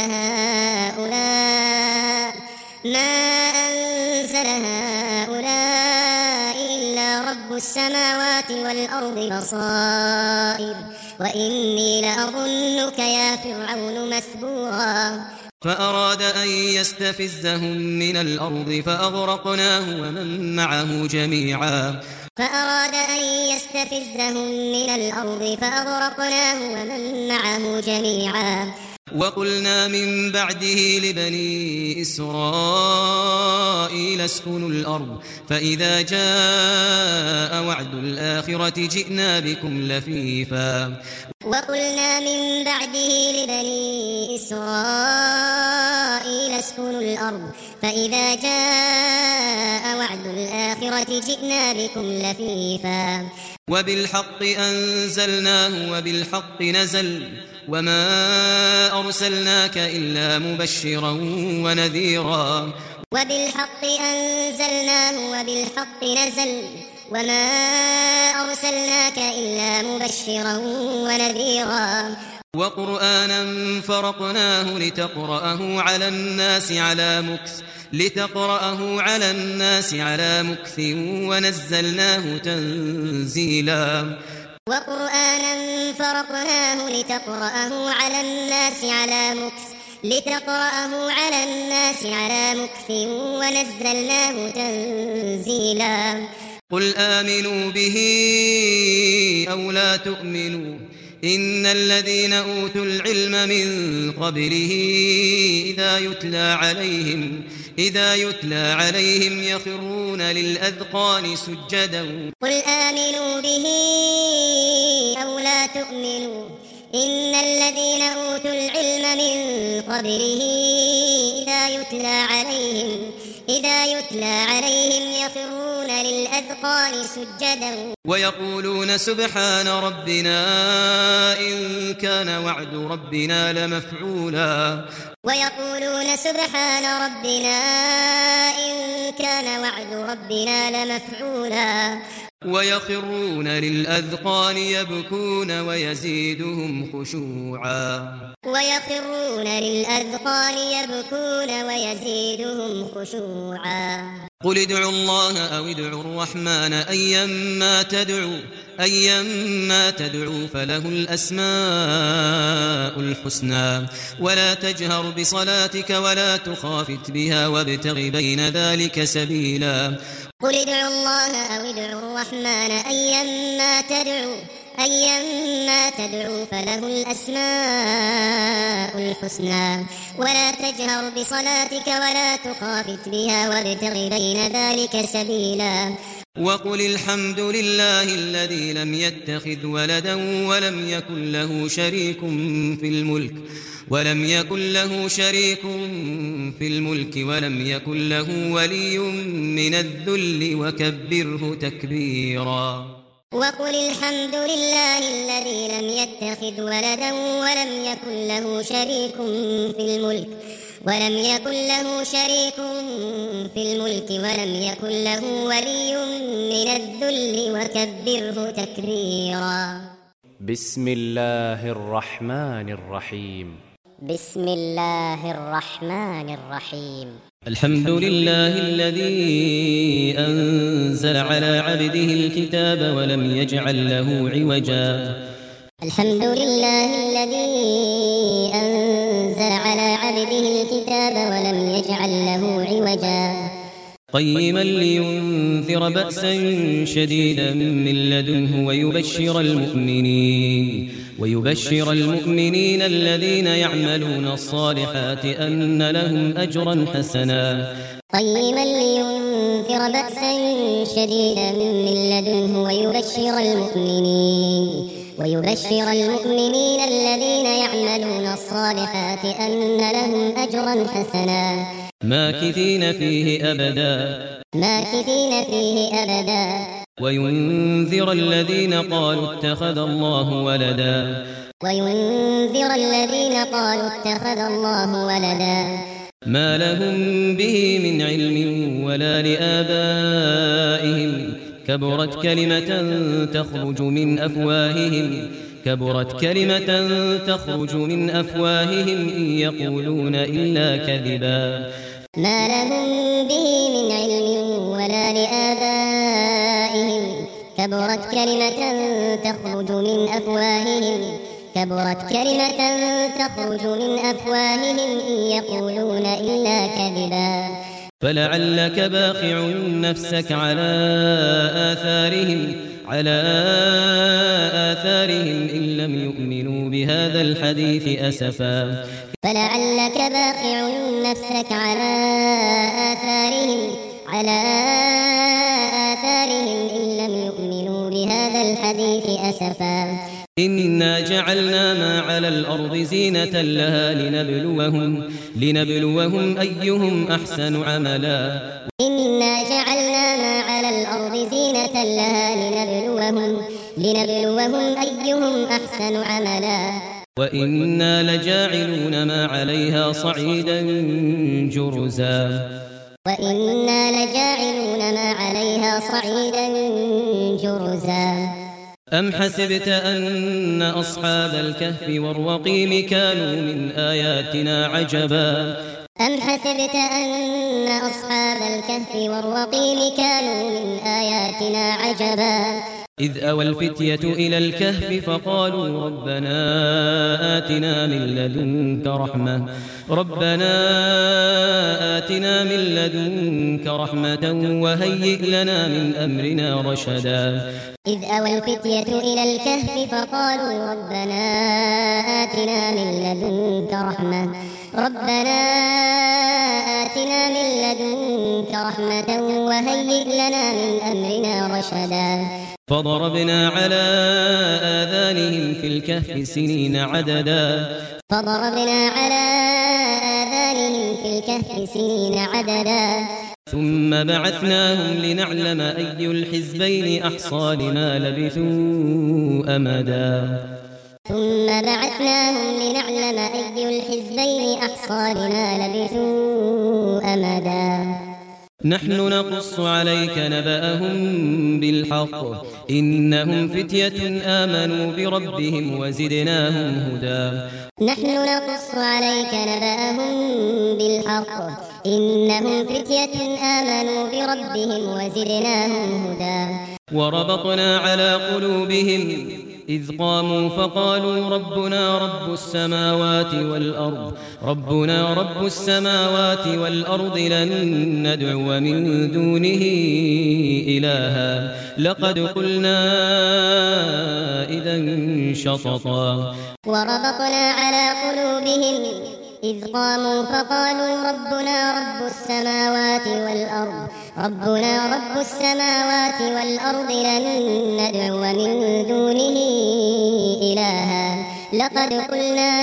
هؤلاء ما أنزل هؤلاء إلا رب السماوات والأرض بصائر وإني لأظنك يا فرعون مثبورا فأراد أن يستفزهم من الأرض فأغرقناه ومن معه جميعا فأراد أن يستفزهم من الأرض فأغرقناه ومن معه جميعا وقلنا من بعده لبني إسرائيل اسكنوا الأرض فإذا جاء وعد الآخرة جئنا بكم لفيفا وقلنا من بعده لبني إسرائيل اسكنوا الأرض فإذا جاء وعد الآخرة جئنا بكم لفيفا وبالحق أنزلناه وبالحق نزل وما أرسلناك إلا مبشرا ونذيرا وبالحق أنزلناه وبالحق نزل وما أرسلناك إلا مبشرا ونذيرا وقرآنا فرقناه لتقرأه على الناس على مكث لتقرأه على الناس على مكث ونزلناه تنزيلا وقرآنا فرقناه لتقرأه على الناس على مكث لتقرأه على الناس على مكث ونزلناه تنزيلا قل آمنوا به أو لا تؤمنوا إن الذين أوتوا العلم من قبله إذا يتلى عليهم إذا يتلى عليهم يخرون للأذقان سجدا قل آمنوا به أو لا تؤمنوا إن الذين أوتوا العلم من قبله إذا يتلى عليهم إذا يتلى عليهم يخرون للأذقان سجدا ويقولون سبحان ربنا إن كان وعد ربنا لمفعولا ويقولون سبحان ربنا إن كان وعد ربنا لمفعولا ويخرون للأذقان يبكون ويزيدهم خشوعا ويخرون للأذقان يبكون ويزيدهم خشوعا قل ادعوا الله أو ادعوا الرحمن أيما تدعوا أيما تدعوا فله الأسماء الحسنى ولا تجهر بصلاتك ولا تخافت بها وابتغ بين ذلك سبيلا قل ادعوا الله أو ادعوا الرحمن أيما تدعوا أيما تدعوا فله الأسماء الحسنى ولا تجهر بصلاتك ولا تخافت بها وابتغ بين ذلك سبيلا وقل الحمد لله الذي لم يتخذ ولدا ولم يكن له شريك في الملك ولم يكن له شريك في الملك ولم يكن له ولي من الذل وكبره تكبيرا وقل الحمد لله الذي لم يتخذ ولدا ولم يكن له شريك في الملك ولم يكن له شريك في الملك ولم يكن له ولي من الذل وكبره تكبيرا بسم الله الرحمن الرحيم بسم الله الرحمن الرحيم الحمد لله الذي أنزل على عبده الكتاب ولم يجعل له عوجا الحمد لله الذي أنزل على عبده الكتاب ولم يجعل له عوجا قيما لينذر بأسا شديدا من لدنه ويبشر المؤمنين ويبشر المؤمنين الذين يعملون الصالحات أن لهم أجرا حسنا قيما لينذر بأسا شديدا من لدنه ويبشر المؤمنين ويبشر المؤمنين الذين يعملون الصالحات أن لهم أجرا حسنا ماكثين فيه أبدا ماكثين فيه أبدا وينذر الذين قالوا اتخذ الله ولدا وينذر الذين قالوا اتخذ الله ولدا ما لهم به من علم ولا لآبائهم كبرت كلمة تخرج من أفواههم كبرت كلمة تخرج من أفواههم إن يقولون إلا كذبا ما لهم به من علم ولا لآبائهم كبرت كلمة تخرج من أفواههم كبرت كلمة تخرج من أفواههم إن يقولون إلا كذبا فلعلك باخع نفسك على آثارهم على آثارهم إن لم يؤمنوا بهذا الحديث أسفا فلعلك باخع نفسك على آثارهم على آثارهم إن لم يؤمنوا بهذا الحديث أسفا إنا جعلنا ما على الأرض زينة لها لنبلوهم لنبلوهم أيهم أحسن عملا إنا جعلنا ما على الأرض زينة لها لنبلوهم لنبلوهم أيهم أحسن عملا وإنا لجاعلون ما عليها صعيدا جرزا وإنا لجاعلون ما عليها صعيدا جرزا أم حسبت أن أصحاب الكهف والرقيم كانوا من آياتنا عجبا أم حسبت أن أصحاب الكهف والرقيم كانوا من آياتنا عجبا إذ أوى الفتية إلى الكهف فقالوا ربنا آتنا من لدنك رحمة ربنا آتنا من لدنك رحمة وهيئ لنا من أمرنا رشدا إذ أوى الفتية إلى الكهف فقالوا ربنا آتنا من لدنك رحمة ربنا آتنا من لدنك رحمة وهيئ لنا من أمرنا رشدا فضربنا على آذانهم في الكهف سنين عددا فضربنا على آذانهم في الكهف سنين عددا ثم بعثناهم لنعلم أي الحزبين أحصى لما لبثوا أمدا ثم بعثناهم لنعلم أي الحزبين أحصى لما لبثوا أمدا نحن نقص عليك نبأهم بالحق إنهم فتية آمنوا بربهم وزدناهم هدى نحن نقص عليك نبأهم بالحق إنهم فتية آمنوا بربهم وزدناهم هدى وربطنا على قلوبهم إذ قاموا فقالوا ربنا رب السماوات والأرض ربنا رب السماوات والأرض لن ندعو من دونه إلها لقد قلنا إذا شططا وربطنا على قلوبهم إذ قاموا فقالوا ربنا رب السماوات والأرض ربنا رب السماوات والأرض لن ندعو من دونه إلها لقد قلنا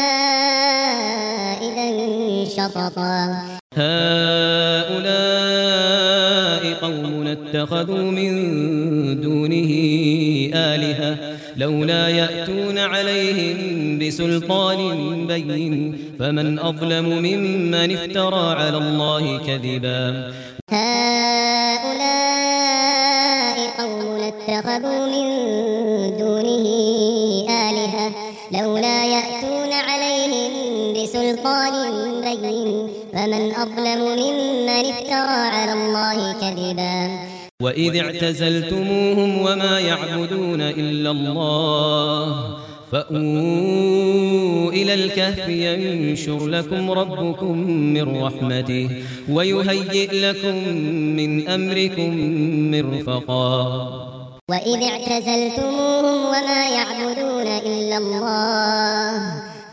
إذا شططا هؤلاء قوم اتخذوا من دونه آلهة لولا يأتون عليهم بسلطان بين فمن أظلم ممن افترى على الله كذبا هؤلاء قوم اتخذوا من دونه آلهة لولا يأتون عليهم بسلطان بين فمن أظلم ممن افترى على الله كذبا وإذ اعتزلتموهم وما يعبدون إلا الله فأووا إلى الكهف ينشر لكم ربكم من رحمته ويهيئ لكم من أمركم مرفقا وإذ اعتزلتموهم وما يعبدون إلا الله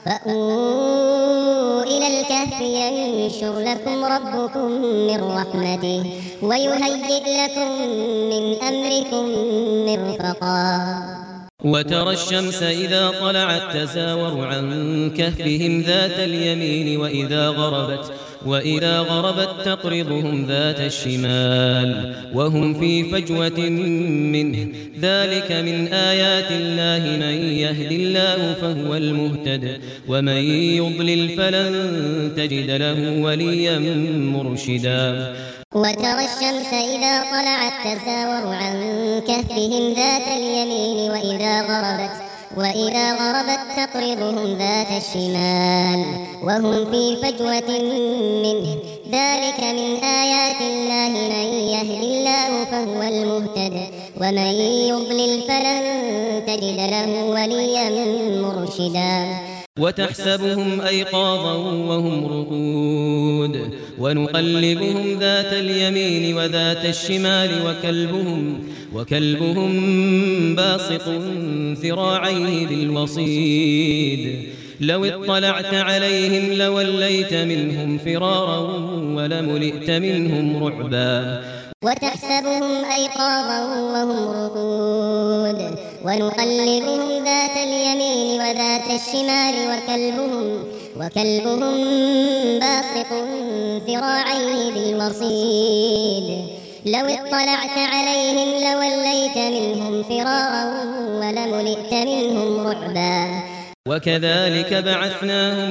فأووا إلى الكهف ينشر لكم ربكم من رحمته ويهيئ لكم من أمركم مرفقا وترى الشمس إذا طلعت تزاور عن كهفهم ذات اليمين وإذا غربت وإذا غربت تقرضهم ذات الشمال وهم في فجوة منه ذلك من آيات الله من يهد الله فهو المهتد ومن يضلل فلن تجد له وليا مرشدا وترى الشمس إذا طلعت تزاور عن كهفهم ذات اليمين وإذا غربت وإذا غربت تقرضهم ذات الشمال وهم في فجوة منه ذلك من آيات الله من يهد الله فهو المهتد ومن يضلل فلن تجد له وليا مرشدا وتحسبهم أيقاظا وهم رقود ونقلبهم ذات اليمين وذات الشمال وكلبهم وكلبهم باسط ذراعيه بالوصيد لو اطلعت عليهم لوليت منهم فرارا ولملئت منهم رعبا وتحسبهم أيقاظا وهم رقود ونقلبهم ذات اليمين وذات الشمال وكلبهم وكلبهم باسط ذراعيه بالوصيد لو اطلعت عليهم لوليت منهم فرارا ولملئت منهم رعبا وكذلك بعثناهم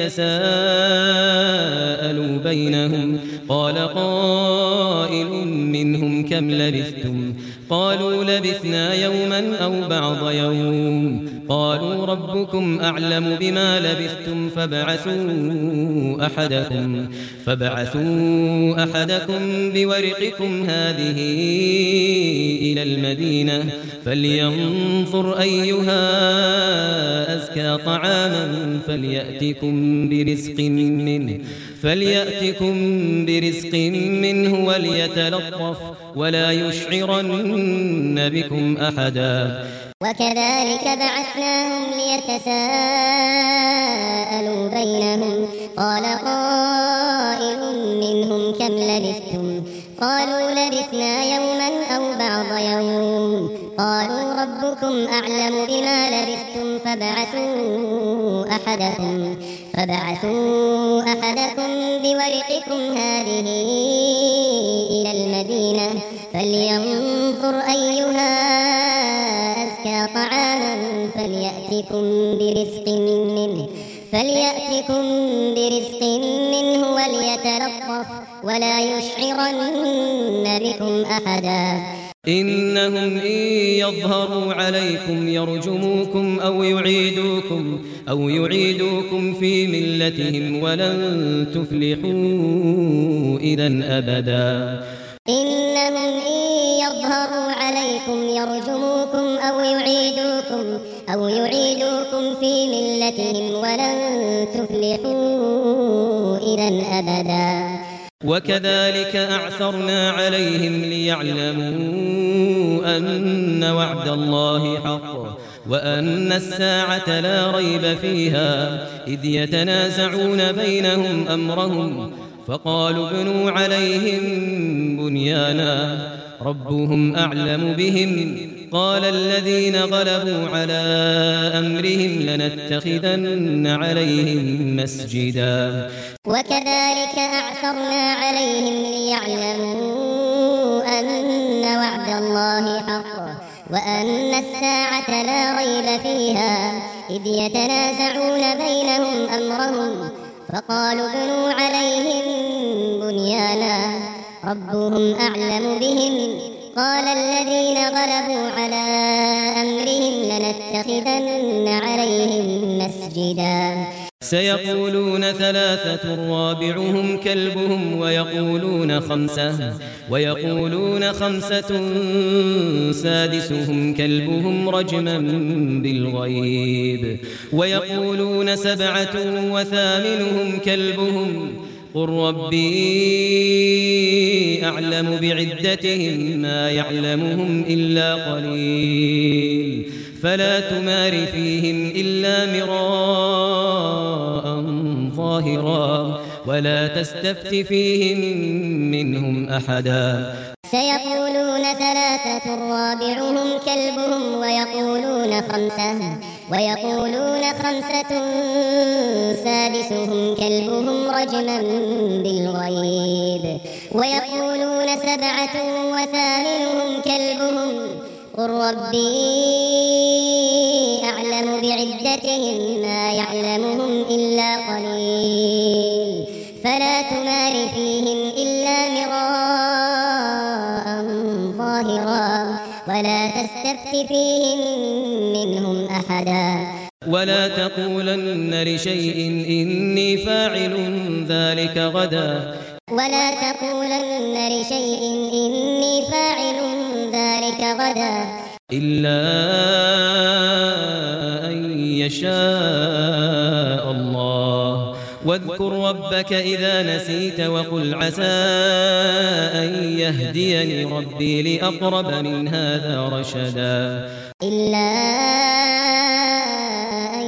ليتساءلوا بينهم قال قائل منهم كم لبثتم قالوا لبثنا يوما أو بعض يوم قالوا ربكم أعلم بما لبثتم فابعثوا أحدكم فابعثوا أحدكم بورقكم هذه إلى المدينة فلينظر أيها أزكى طعاما فليأتكم برزق منه فليأتكم برزق منه وليتلطف ولا يشعرن بكم أحدا وكذلك بعثناهم ليتساءلوا بينهم قال قائل منهم كم لبثتم قالوا لبثنا يوما أو بعض يوم قالوا ربكم أعلم بما لبثتم فابعثوا أحدكم فابعثوا أحدكم بورقكم هذه إلى المدينة فلينظر أيها أزكى طعاما فليأتكم برزق منه فليأتكم برزق منه وليتلطف ولا يشعرن بكم أحدا إنهم إن يظهروا عليكم يرجموكم أو يعيدوكم أو يعيدوكم في ملتهم ولن تفلحوا إذا أبدا إنهم إن يظهروا عليكم يرجموكم أو يعيدوكم أو يعيدوكم في ملتهم ولن تفلحوا إذا أبدا وكذلك أعثرنا عليهم ليعلموا أن وعد الله حق وأن الساعة لا ريب فيها إذ يتنازعون بينهم أمرهم فقالوا ابنوا عليهم بنيانا ربهم أعلم بهم قال الذين غلبوا على أمرهم لنتخذن عليهم مسجدا وكذلك أعثرنا عليهم ليعلموا أن وعد الله حق وأن الساعة لا ريب فيها إذ يتنازعون بينهم أمرهم فقالوا ابنوا عليهم بنيانا ربهم أعلم بهم قال الذين غلبوا على أمرهم لنتخذن عليهم مسجدا سيقولون ثلاثة رابعهم كلبهم ويقولون خمسة ويقولون خمسة سادسهم كلبهم رجما بالغيب ويقولون سبعة وثامنهم كلبهم قل ربي أعلم بعدتهم ما يعلمهم إلا قليل فلا تمار فيهم إلا مراء ظاهرا ولا تستفت فيهم منهم أحدا سيقولون ثلاثة رابعهم كلبهم ويقولون خمسة ويقولون خمسة سادسهم كلبهم رجما بالغيب ويقولون سبعة وثامنهم كلبهم قل ربي أعلم بعدتهم ما يعلمهم إلا قليل فلا تمار فيهم إلا مراء ظاهرا ولا تستفت فيهم منهم أحدا ولا تقولن لشيء إني فاعل ذلك غدا ولا تقولن لشيء إني فاعل ذلك غدا إلا أن يشاء الله واذكر ربك إذا نسيت وقل عسى أن يهديني ربي لأقرب من هذا رشدا إلا أن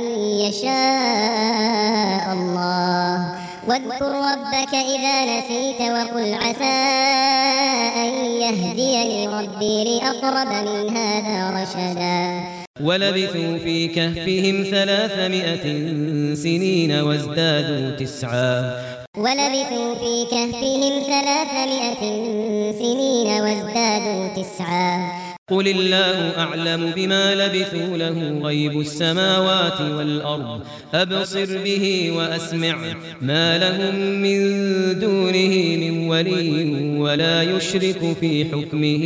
يشاء الله واذكر ربك إذا نسيت وقل عسى أن يهديني ربي لأقرب من هذا رشدا ولبثوا في كهفهم ثلاثمائة سنين وازدادوا تسعا ولبثوا في كهفهم ثلاثمائة سنين وازدادوا تسعا قل الله أعلم بما لبثوا له غيب السماوات والأرض أبصر به وأسمع ما لهم من دونه من ولي ولا يشرك في حكمه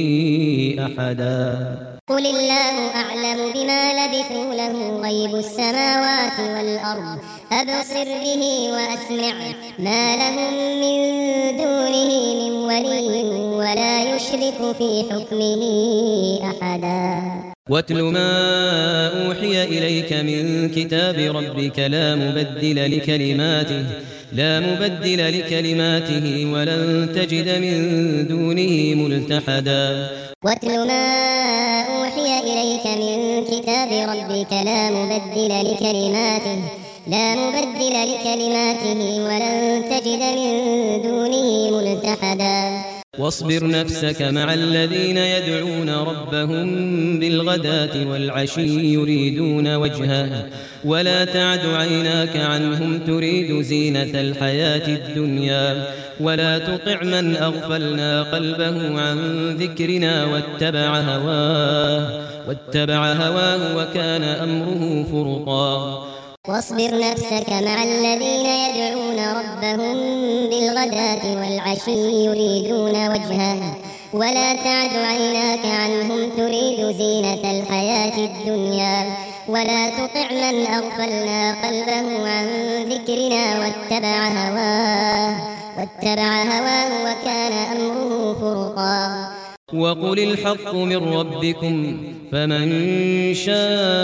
أحدا قل الله أعلم بما لبثوا له غيب السماوات والأرض أبصر به وأسمع ما لهم من دونه من ولي ولا يشرك في حكمه أحدا واتل ما أوحي إليك من كتاب ربك لا مبدل لكلماته لا مبدل لكلماته ولن تجد من دونه ملتحدا واتل ما أوحي إليك من كتاب ربك لا مبدل لكلماته لا مبدل لكلماته ولن تجد من دونه ملتحدا واصبر نفسك مع الذين يدعون ربهم بالغداة والعشي يريدون وجهه ولا تعد عيناك عنهم تريد زينة الحياة الدنيا ولا تطع من أغفلنا قلبه عن ذكرنا واتبع هواه واتبع هواه وكان أمره فرطا واصبر نفسك مع الذين يدعون ربهم بالغداة والعشي يريدون وجهه ولا تعد عيناك عنهم تريد زينة الحياة الدنيا ولا تطع من أغفلنا قلبه عن ذكرنا واتبع هواه واتبع هواه وكان أمره فرطا وقل الحق من ربكم فمن شاء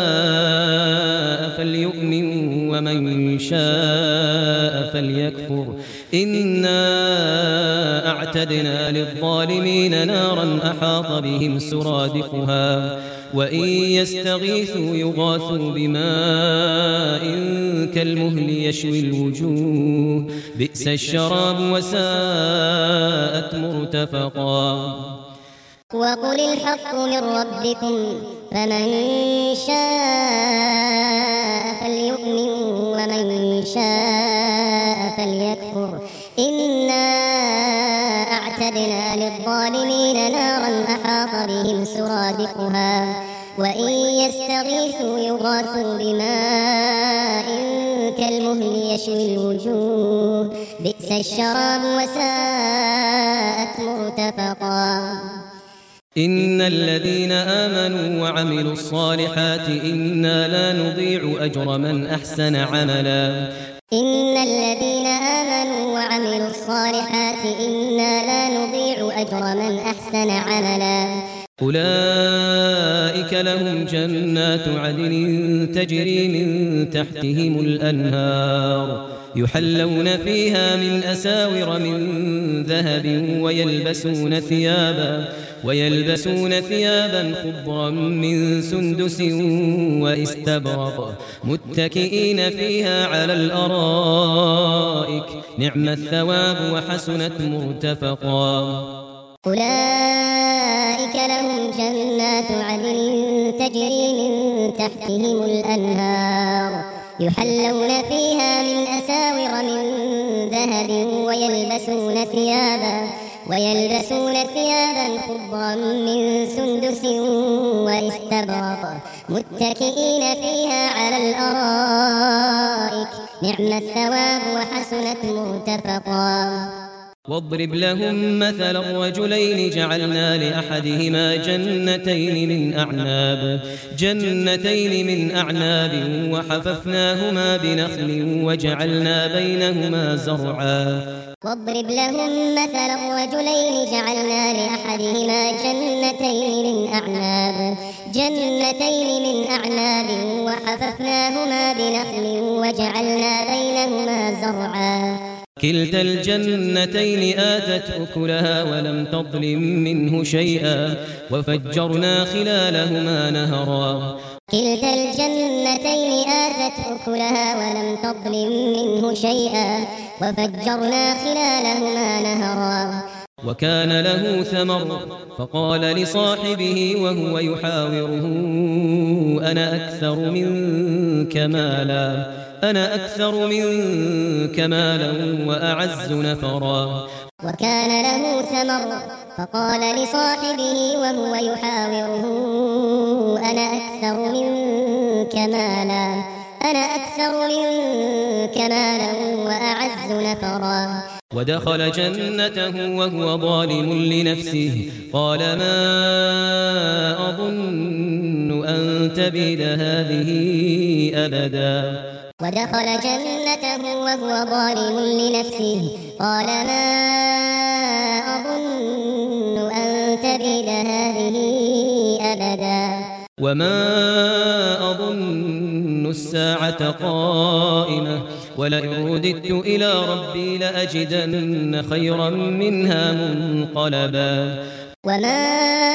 فليؤمن ومن شاء فليكفر إنا أعتدنا للظالمين نارا أحاط بهم سرادقها وإن يستغيثوا يغاثوا بماء كالمهل يشوي الوجوه بئس الشراب وساءت مرتفقا وقل الحق من ربكم فمن شاء فليؤمن ومن شاء فليكفر إنا أعتدنا للظالمين نارا أحاط بهم سرادقها وإن يستغيثوا يغاثوا بماء كالمهل يشوي الوجوه بئس الشراب وساءت مرتفقا إن الذين آمنوا وعملوا الصالحات إنا لا نضيع أجر من أحسن عملا إن الذين آمنوا وعملوا الصالحات إنا لا نضيع أجر من أحسن عملا أولئك لهم جنات عدن تجري من تحتهم الأنهار يحلون فيها من أساور من ذهب ويلبسون ثيابا ويلبسون ثيابا خضرا من سندس واستبرق متكئين فيها على الأرائك نعم الثواب وحسنت مرتفقا أولئك لهم جنات عدن تجري من تحتهم الأنهار يحلون فيها من أساور من ذهب ويلبسون ثيابا ويلبسون ثيابا خضرا من سندس واستبرق متكئين فيها على الأرائك نعم الثواب وحسنت مرتفقا. واضرب لهم مثل الرجلين جعلنا لأحدهما جنتين من أعناب جنتين من أعناب وحففناهما بنخل وجعلنا بينهما زرعا. واضرب لهم مثل الرجلين جعلنا لأحدهما جنتين من أعناب جنتين من أعناب وحففناهما بنخل وجعلنا بينهما زرعا. كلتا الجنتين آتت أكلها ولم تظلم منه شيئا وفجرنا خلالهما نهرا. كلتا الجنتين آتت أكلها ولم تظلم منه شيئا وفجرنا خلالهما نهرا. وكان له ثمر فقال لصاحبه وهو يحاوره أنا أكثر منك مالا أنا أكثر منك مالا وأعز نفرا. وكان له ثمر فقال لصاحبه وهو يحاوره أنا أكثر منك مالا أنا أكثر منك مالا وأعز نفرا. ودخل جنته وهو ظالم لنفسه قال ما أظن أن تبيد هذه أبدا. ودخل جنته وهو ظالم لنفسه قال ما أظن أن تبيد هذه أبدا. وما أظن الساعة قائمة ولئن رددت إلى ربي لأجدن خيرا منها منقلبا. وما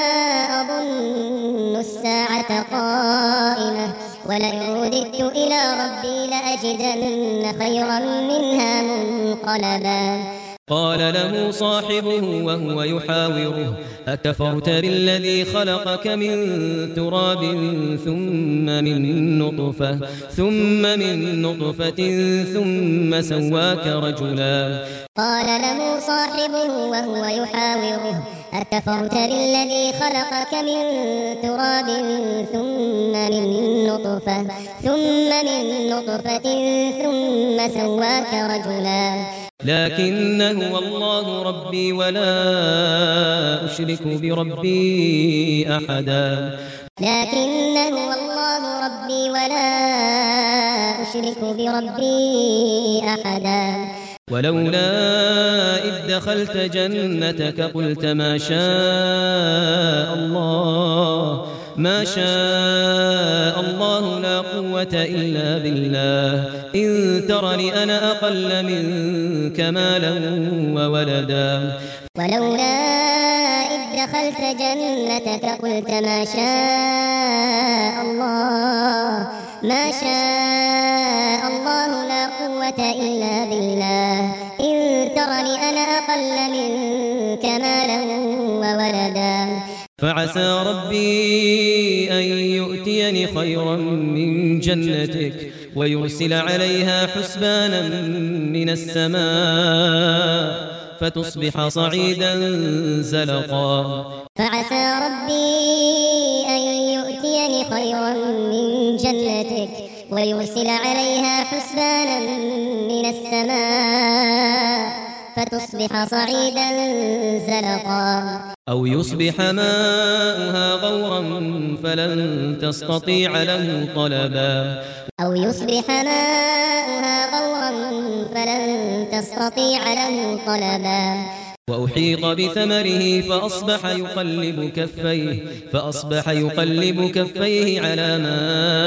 أظن الساعة قائمة ولئن رددت إلى ربي لأجدن خيرا منها منقلبا. قال له صاحبه وهو يحاوره أكفرت بالذي خلقك من تراب ثم من نطفة ثم من نطفة ثم سواك رجلا. قال له صاحبه وهو يحاوره أكفرت بالذي خلقك من تراب ثم من نطفة ثم من نطفة ثم سواك رجلا. لكن هو الله ربي ولا أشرك بربي أحدا. لكن هو الله ربي ولا أشرك بربي أحدا. ولولا إذ دخلت جنتك قلت ما شاء الله ما شاء الله لا قوة إلا بالله إن ترني أنا أقل منك مالا وولدا. ولولا إذ دخلت جنتك قلت ما شاء الله ما شاء الله لا قوة إلا بالله إن ترني أنا أقل منك مالا وولدا. فعسى ربي أن يؤتيني خيرا من جنتك ويرسل عليها حسبانا من السماء فتصبح صعيدا زلقا. فعسى ربي أن يؤتيني خيرا من جنتك ويرسل عليها حسبانا من السماء فتصبح صعيدا زلقا. أو يصبح ماؤها غورا فلن تستطيع له طلبا. أو يصبح ماؤها غورا فلن تستطيع له طلبا. وأحيط بثمره فأصبح يقلب كفيه فأصبح يقلب كفيه على ما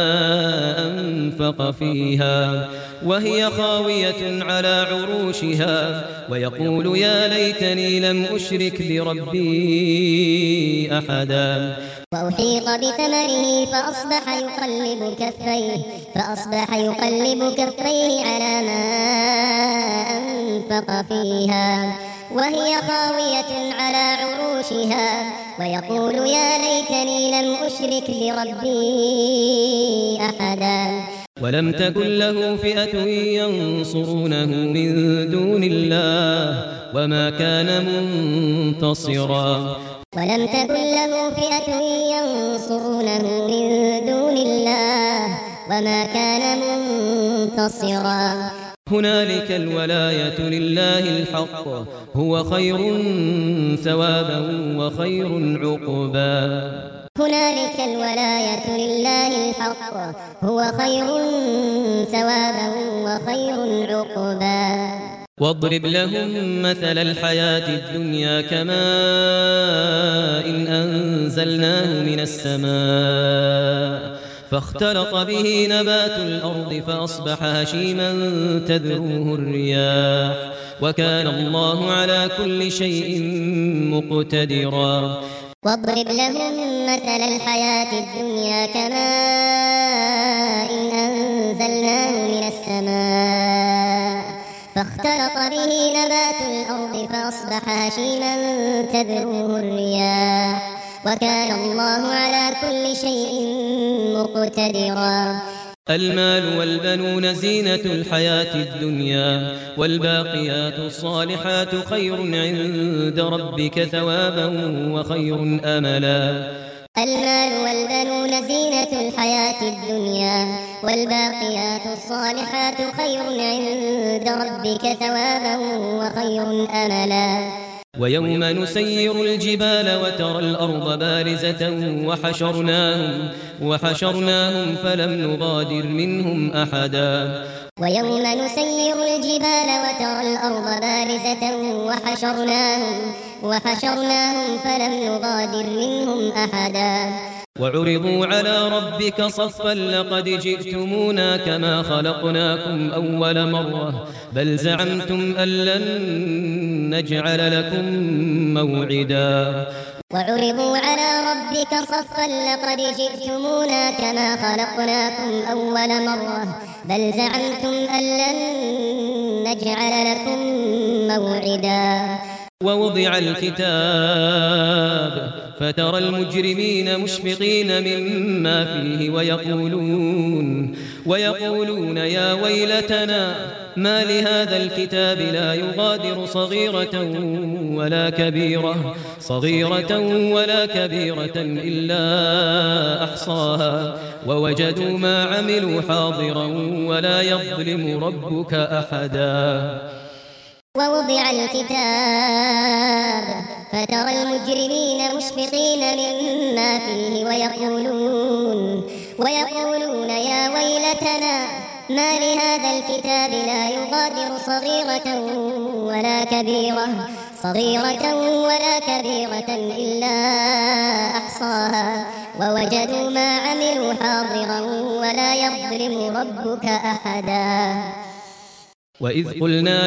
أنفق فيها وهي خاوية على عروشها ويقول يا ليتني لم أشرك بربي أحدا. وأحيط بثمره فأصبح يقلب كفيه فأصبح يقلب كفيه على ما أنفق فيها وهي خاوية على عروشها ويقول يا ليتني لم أشرك بربي أحدا ولم تكن له فئة ينصرونه من دون الله وما كان منتصرا ولم تكن له فئة ينصرونه من دون الله وما كان منتصرا هنالك الولاية لله الحق هو خير ثوابا وخير عقبا هنالك الولاية لله الحق هو خير ثوابا وخير عقبا واضرب لهم مثل الحياة الدنيا كماء إن أنزلناه من السماء فاختلط به نبات الأرض فأصبح هشيما تذروه الرياح وكان الله على كل شيء مقتدرا واضرب لهم مثل الحياة الدنيا كماء إن أنزلناه من السماء فاختلط به نبات الأرض فأصبح هشيما تذروه الرياح وكان الله على كل شيء مقتدرا المال والبنون زينة الحياة الدنيا والباقيات الصالحات خير عند ربك ثوابا وخير أملا المال والبنون زينة الحياة الدنيا والباقيات الصالحات خير عند ربك ثوابا وخير أملا ويوم نسير الجبال وترى الأرض بارزة وحشرناهم, وحشرناهم فلم نغادر منهم أحدا ويوم نسير الجبال وترى الأرض بارزة وحشرناهم, وحشرناهم فلم نغادر منهم أحدا وعرضوا على ربك صفا لقد جئتمونا كما خلقناكم أول مرة بل زعمتم أن لن نجعل لكم موعدا وعرضوا على ربك صفا لقد جئتمونا كما خلقناكم أول مرة بل زعمتم أن لن نجعل لكم موعدا ووضع الكتاب فترى المجرمين مشفقين مما فيه ويقولون, ويقولون يا ويلتنا ما لهذا الكتاب لا يغادر صغيرة ولا كبيرة صغيرة ولا كبيرة إلا أحصاها ووجدوا ما عملوا حاضرا ولا يظلم ربك أحدا ووضع الكتاب فترى المجرمين مشفقين مما فيه ويقولون, ويقولون يا ويلتنا ما لهذا الكتاب لا يغادر صغيرة ولا كبيرة صغيرة ولا كبيرة إلا أحصاها ووجدوا ما عملوا حاضرا ولا يظلم ربك أحدا وإذ قلنا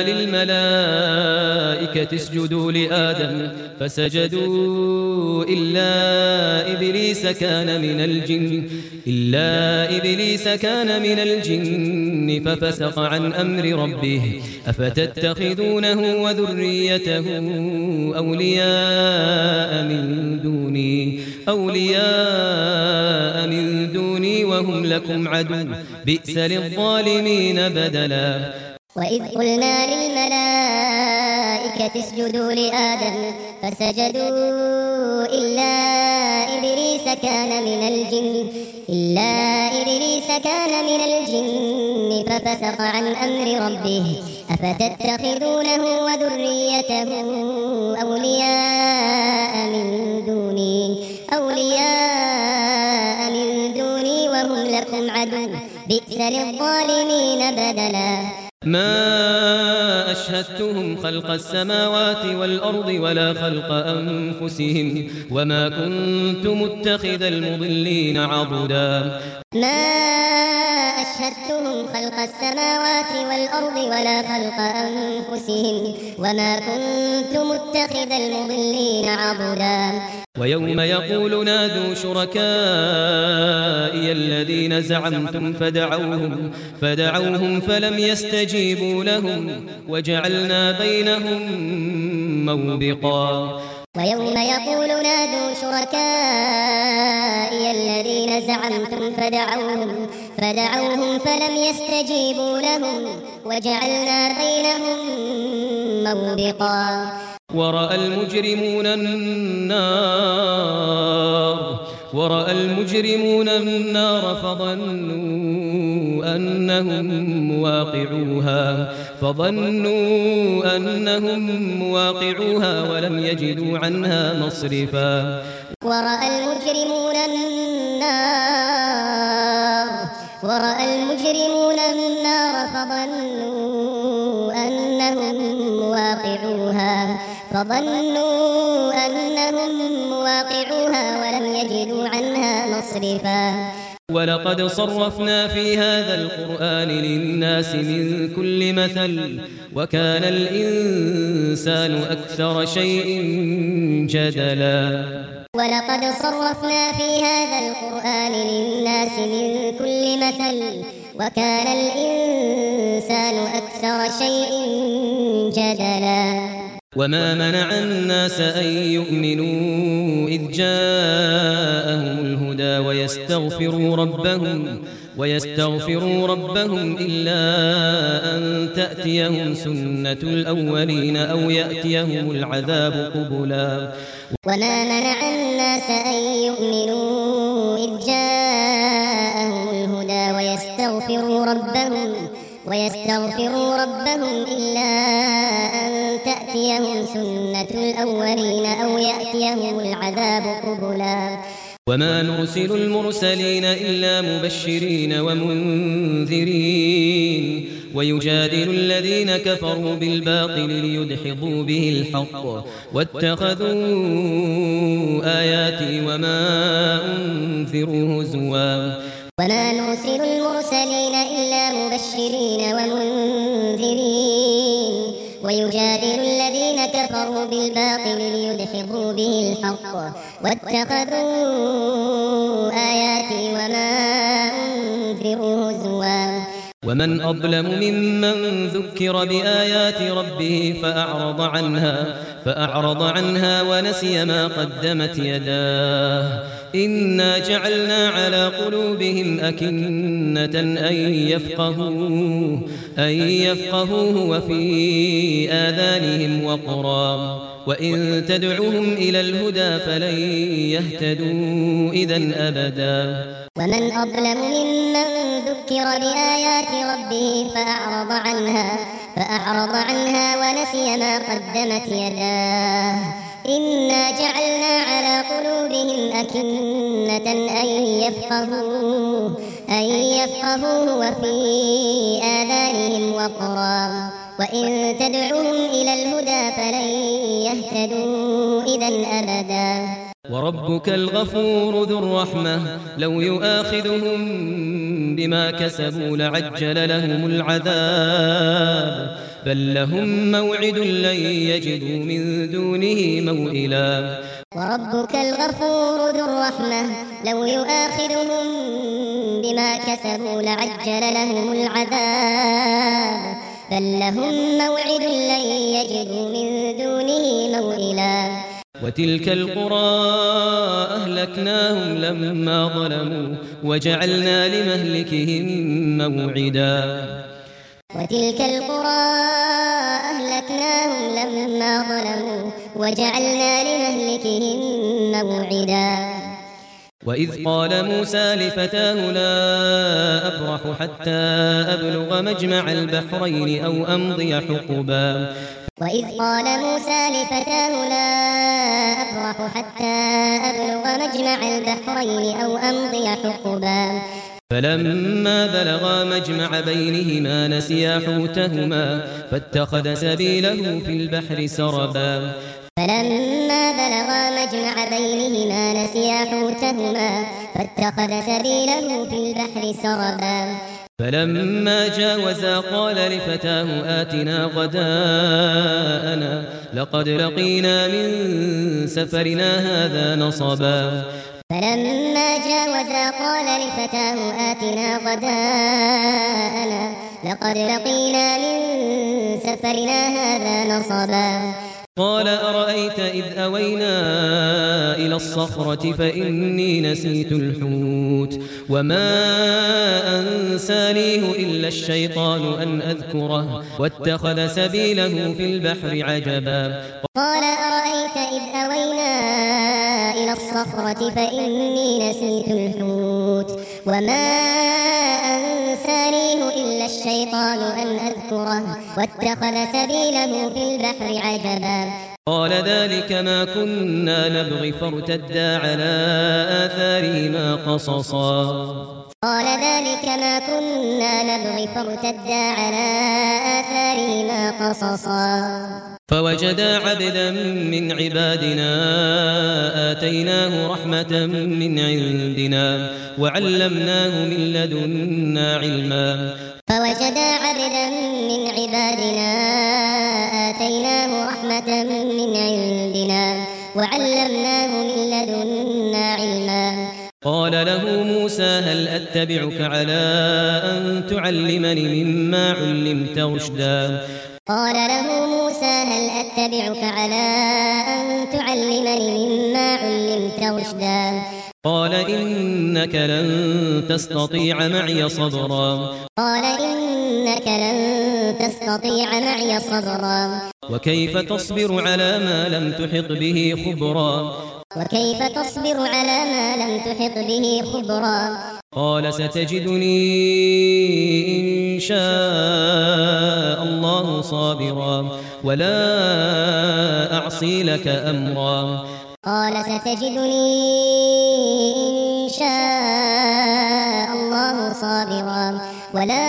للملائكة اسجدوا لآدم فسجدوا إلا إبليس كان من الجن إلا إبليس كان من الجن ففسق عن أمر ربه أفتتخذونه وذريته أولياء من دوني أولياء من دوني وهم لكم عدو بئس للظالمين بدلا وإذ قلنا للملائكة اسجدوا لآدم فسجدوا إلا إبليس كان من الجن إلا إبليس كان من الجن ففسق عن أمر ربه أفتتخذونه وذريته أولياء من دوني أولياء من دوني وهم لكم عدو بئس للظالمين بدلا ما أشهدتهم خلق السماوات والأرض ولا خلق أنفسهم وما كنت متخذ المضلين عضدا ما أشهدتهم خلق السماوات والأرض ولا خلق أنفسهم وما كنت متخذ المضلين عضدا ويوم يقول نادوا شركائي الذين زعمتم فدعوهم, فدعوهم فلم يستجيبوا لهم وجعلنا بينهم موبقا ويوم يقول نادوا شركائي الذين زعمتم فدعوهم, فدعوهم فلم يستجيبوا لهم وجعلنا بينهم موبقا ورأى المجرمون النار ورأى المجرمون النار فظنوا أنهم مواقعوها فظنوا أنهم مواقعوها ولم يجدوا عنها مصرفا ورأى المجرمون النار ورأى المجرمون النار فظنوا أنهم مواقعوها فظنوا أنهم مواقعوها ولم يجدوا عنها مصرفا ولقد صرفنا في هذا القرآن للناس من كل مثل وكان الإنسان أكثر شيء جدلا ولقد صرفنا في هذا القرآن للناس من كل مثل وكان الإنسان أكثر شيء جدلا وما منع الناس أن يؤمنوا إذ جاءهم الهدى ويستغفروا ربهم ويستغفروا ربهم إلا أن تأتيهم سنة الأولين أو يأتيهم العذاب قبلا وما منع الناس أن يؤمنوا إذ جاءهم الهدى ويستغفروا ربهم ويستغفروا ربهم إلا أن تأتيهم سنة الأولين أو يأتيهم العذاب قبلا وما نرسل المرسلين إلا مبشرين ومنذرين ويجادل الذين كفروا بالباطل ليدحضوا به الحق واتخذوا آياتي وما أنذروا هزوا وما نرسل المرسلين إلا مبشرين ومنذرين ويجادل الذين كفروا بالباطل ليدحضوا به الحق واتخذوا آياتي وما أنذروا هزوا ومن أظلم ممن ذكر بآيات ربه فأعرض عنها فأعرض عنها ونسي ما قدمت يداه إنا جعلنا على قلوبهم أكنة أن يفقهوه أن يفقهوه وفي آذانهم وقرا وإن تدعوهم إلى الهدى فلن يهتدوا إذن أبدا ومن أظلم ممن ذكر بآيات ربه فأعرض عنها فأعرض عنها ونسي ما قدمت يداه إنا جعلنا على قلوبهم أكنة أن يفقهوه أن يفقهوه وفي آذانهم وقرا وإن تدعوهم إلى الهدى فلن يهتدوا إذن أبدا وربك الغفور ذو الرحمة لو يؤاخذهم بما كسبوا لعجل لهم العذاب بل لهم موعد لن يجدوا من دونه موئلا وربك الغفور ذو الرحمة لو يؤاخذهم بما كسبوا لعجل لهم العذاب بل لهم موعد لن يجدوا من دونه موئلا وتلك القرى أهلكناهم لما ظلموا وجعلنا لمهلكهم موعدا وتلك القرى أهلكناهم لما ظلموا وجعلنا لمهلكهم موعدا وإذ قال موسى لفتاه لا أبرح حتى أبلغ مجمع البحرين أو أمضي حقبا وإذ قال موسى لفتاه لا أبرح حتى أبلغ مجمع البحرين أو أمضي حقبا فلما بلغا مجمع بينهما نسيا حوتهما فاتخذ سبيله في البحر سربا فلما بلغا مجمع بينهما نسيا حوتهما فاتخذ سبيله في البحر سربا فلما جاوزا قال لفتاه آتنا غداءنا لقد لقينا من سفرنا هذا نصبا فلما جاوزا قال لفتاه آتنا غداءنا لقد لقينا من سفرنا هذا نصبا قال أرأيت إذ أوينا إلى الصخرة فإني نسيت الحوت وما أنسانيه إلا الشيطان أن أذكره واتخذ سبيله في البحر عجبا قال أرأيت إذ أوينا إلى الصخرة فإني نسيت الحوت وما أنسانيه إلا الشيطان أن أذكره واتخذ سبيله في البحر عجبا قال ذلك ما كنا نبغي فارتدا على آثارهما قصصا قال ذلك ما كنا نبغي فارتدا على آثارهما قصصا فوجدا عبدا من عبادنا آتيناه رحمة من عندنا وعلمناه من لدنا علما فوجدا عبدا من عبادنا آتيناه رحمة من عندنا وعلمناه من لدنا علما قال له موسى هل أتبعك على أن تعلمني مما علمت رشدا قال له موسى هل أتبعك على أن تعلمني مما علمت رشدا قال إنك لن تستطيع معي صبرا قال إنك لن تستطيع معي صبرا وكيف تصبر على ما لم تحط به خبرا وكيف تصبر على ما لم تحط به خبرا قال ستجدني إن شاء الله صابرا ولا أعصي لك أمرا قال ستجدني إن شاء الله صابرا ولا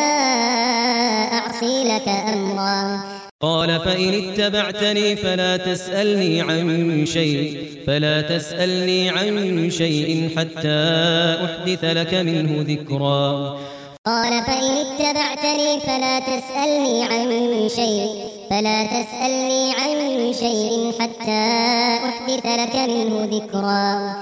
أعصي لك أمرا قال فإن اتبعتني فلا تسألني عن شيء فلا تسألني عن شيء حتى أحدث لك منه ذكرا قال فإن اتبعتني فلا تسألني عن شيء فلا تسألني عن شيء حتى أحدث لك منه ذكرا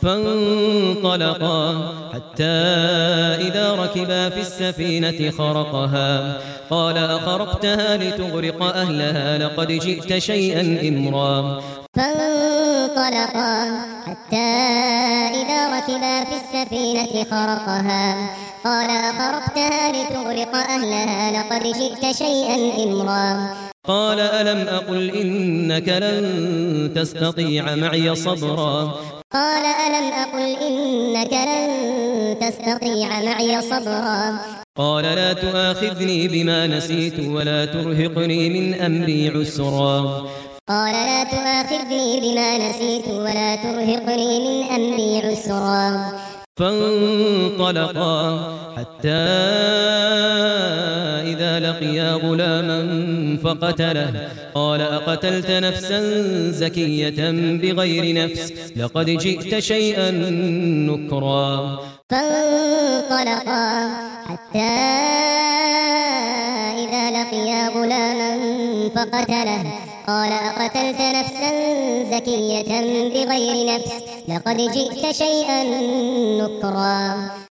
فانطلقا حتى إذا ركبا في السفينة خرقها قال أخرقتها لتغرق أهلها لقد جئت شيئا إمرا فانطلقا حتى إذا ركبا في السفينة خرقها قال أخرقتها لتغرق أهلها لقد جئت شيئا إمرا قال ألم أقل إنك لن تستطيع معي صبرا قال ألم أقل إنك لن تستطيع معي صبرا قال لا تؤاخذني بما نسيت ولا ترهقني من أمري عسرا قال لا تؤاخذني بما نسيت ولا ترهقني من أمري عسرا فانطلقا حتى إذا لقيا غلاما فقتله قال أقتلت نفسا زكية بغير نفس لقد جئت شيئا نكرا فانطلقا حتى إذا لقيا غلاما فقتله قال أقتلت نفسا زكية بغير نفس لقد جئت شيئا نكرا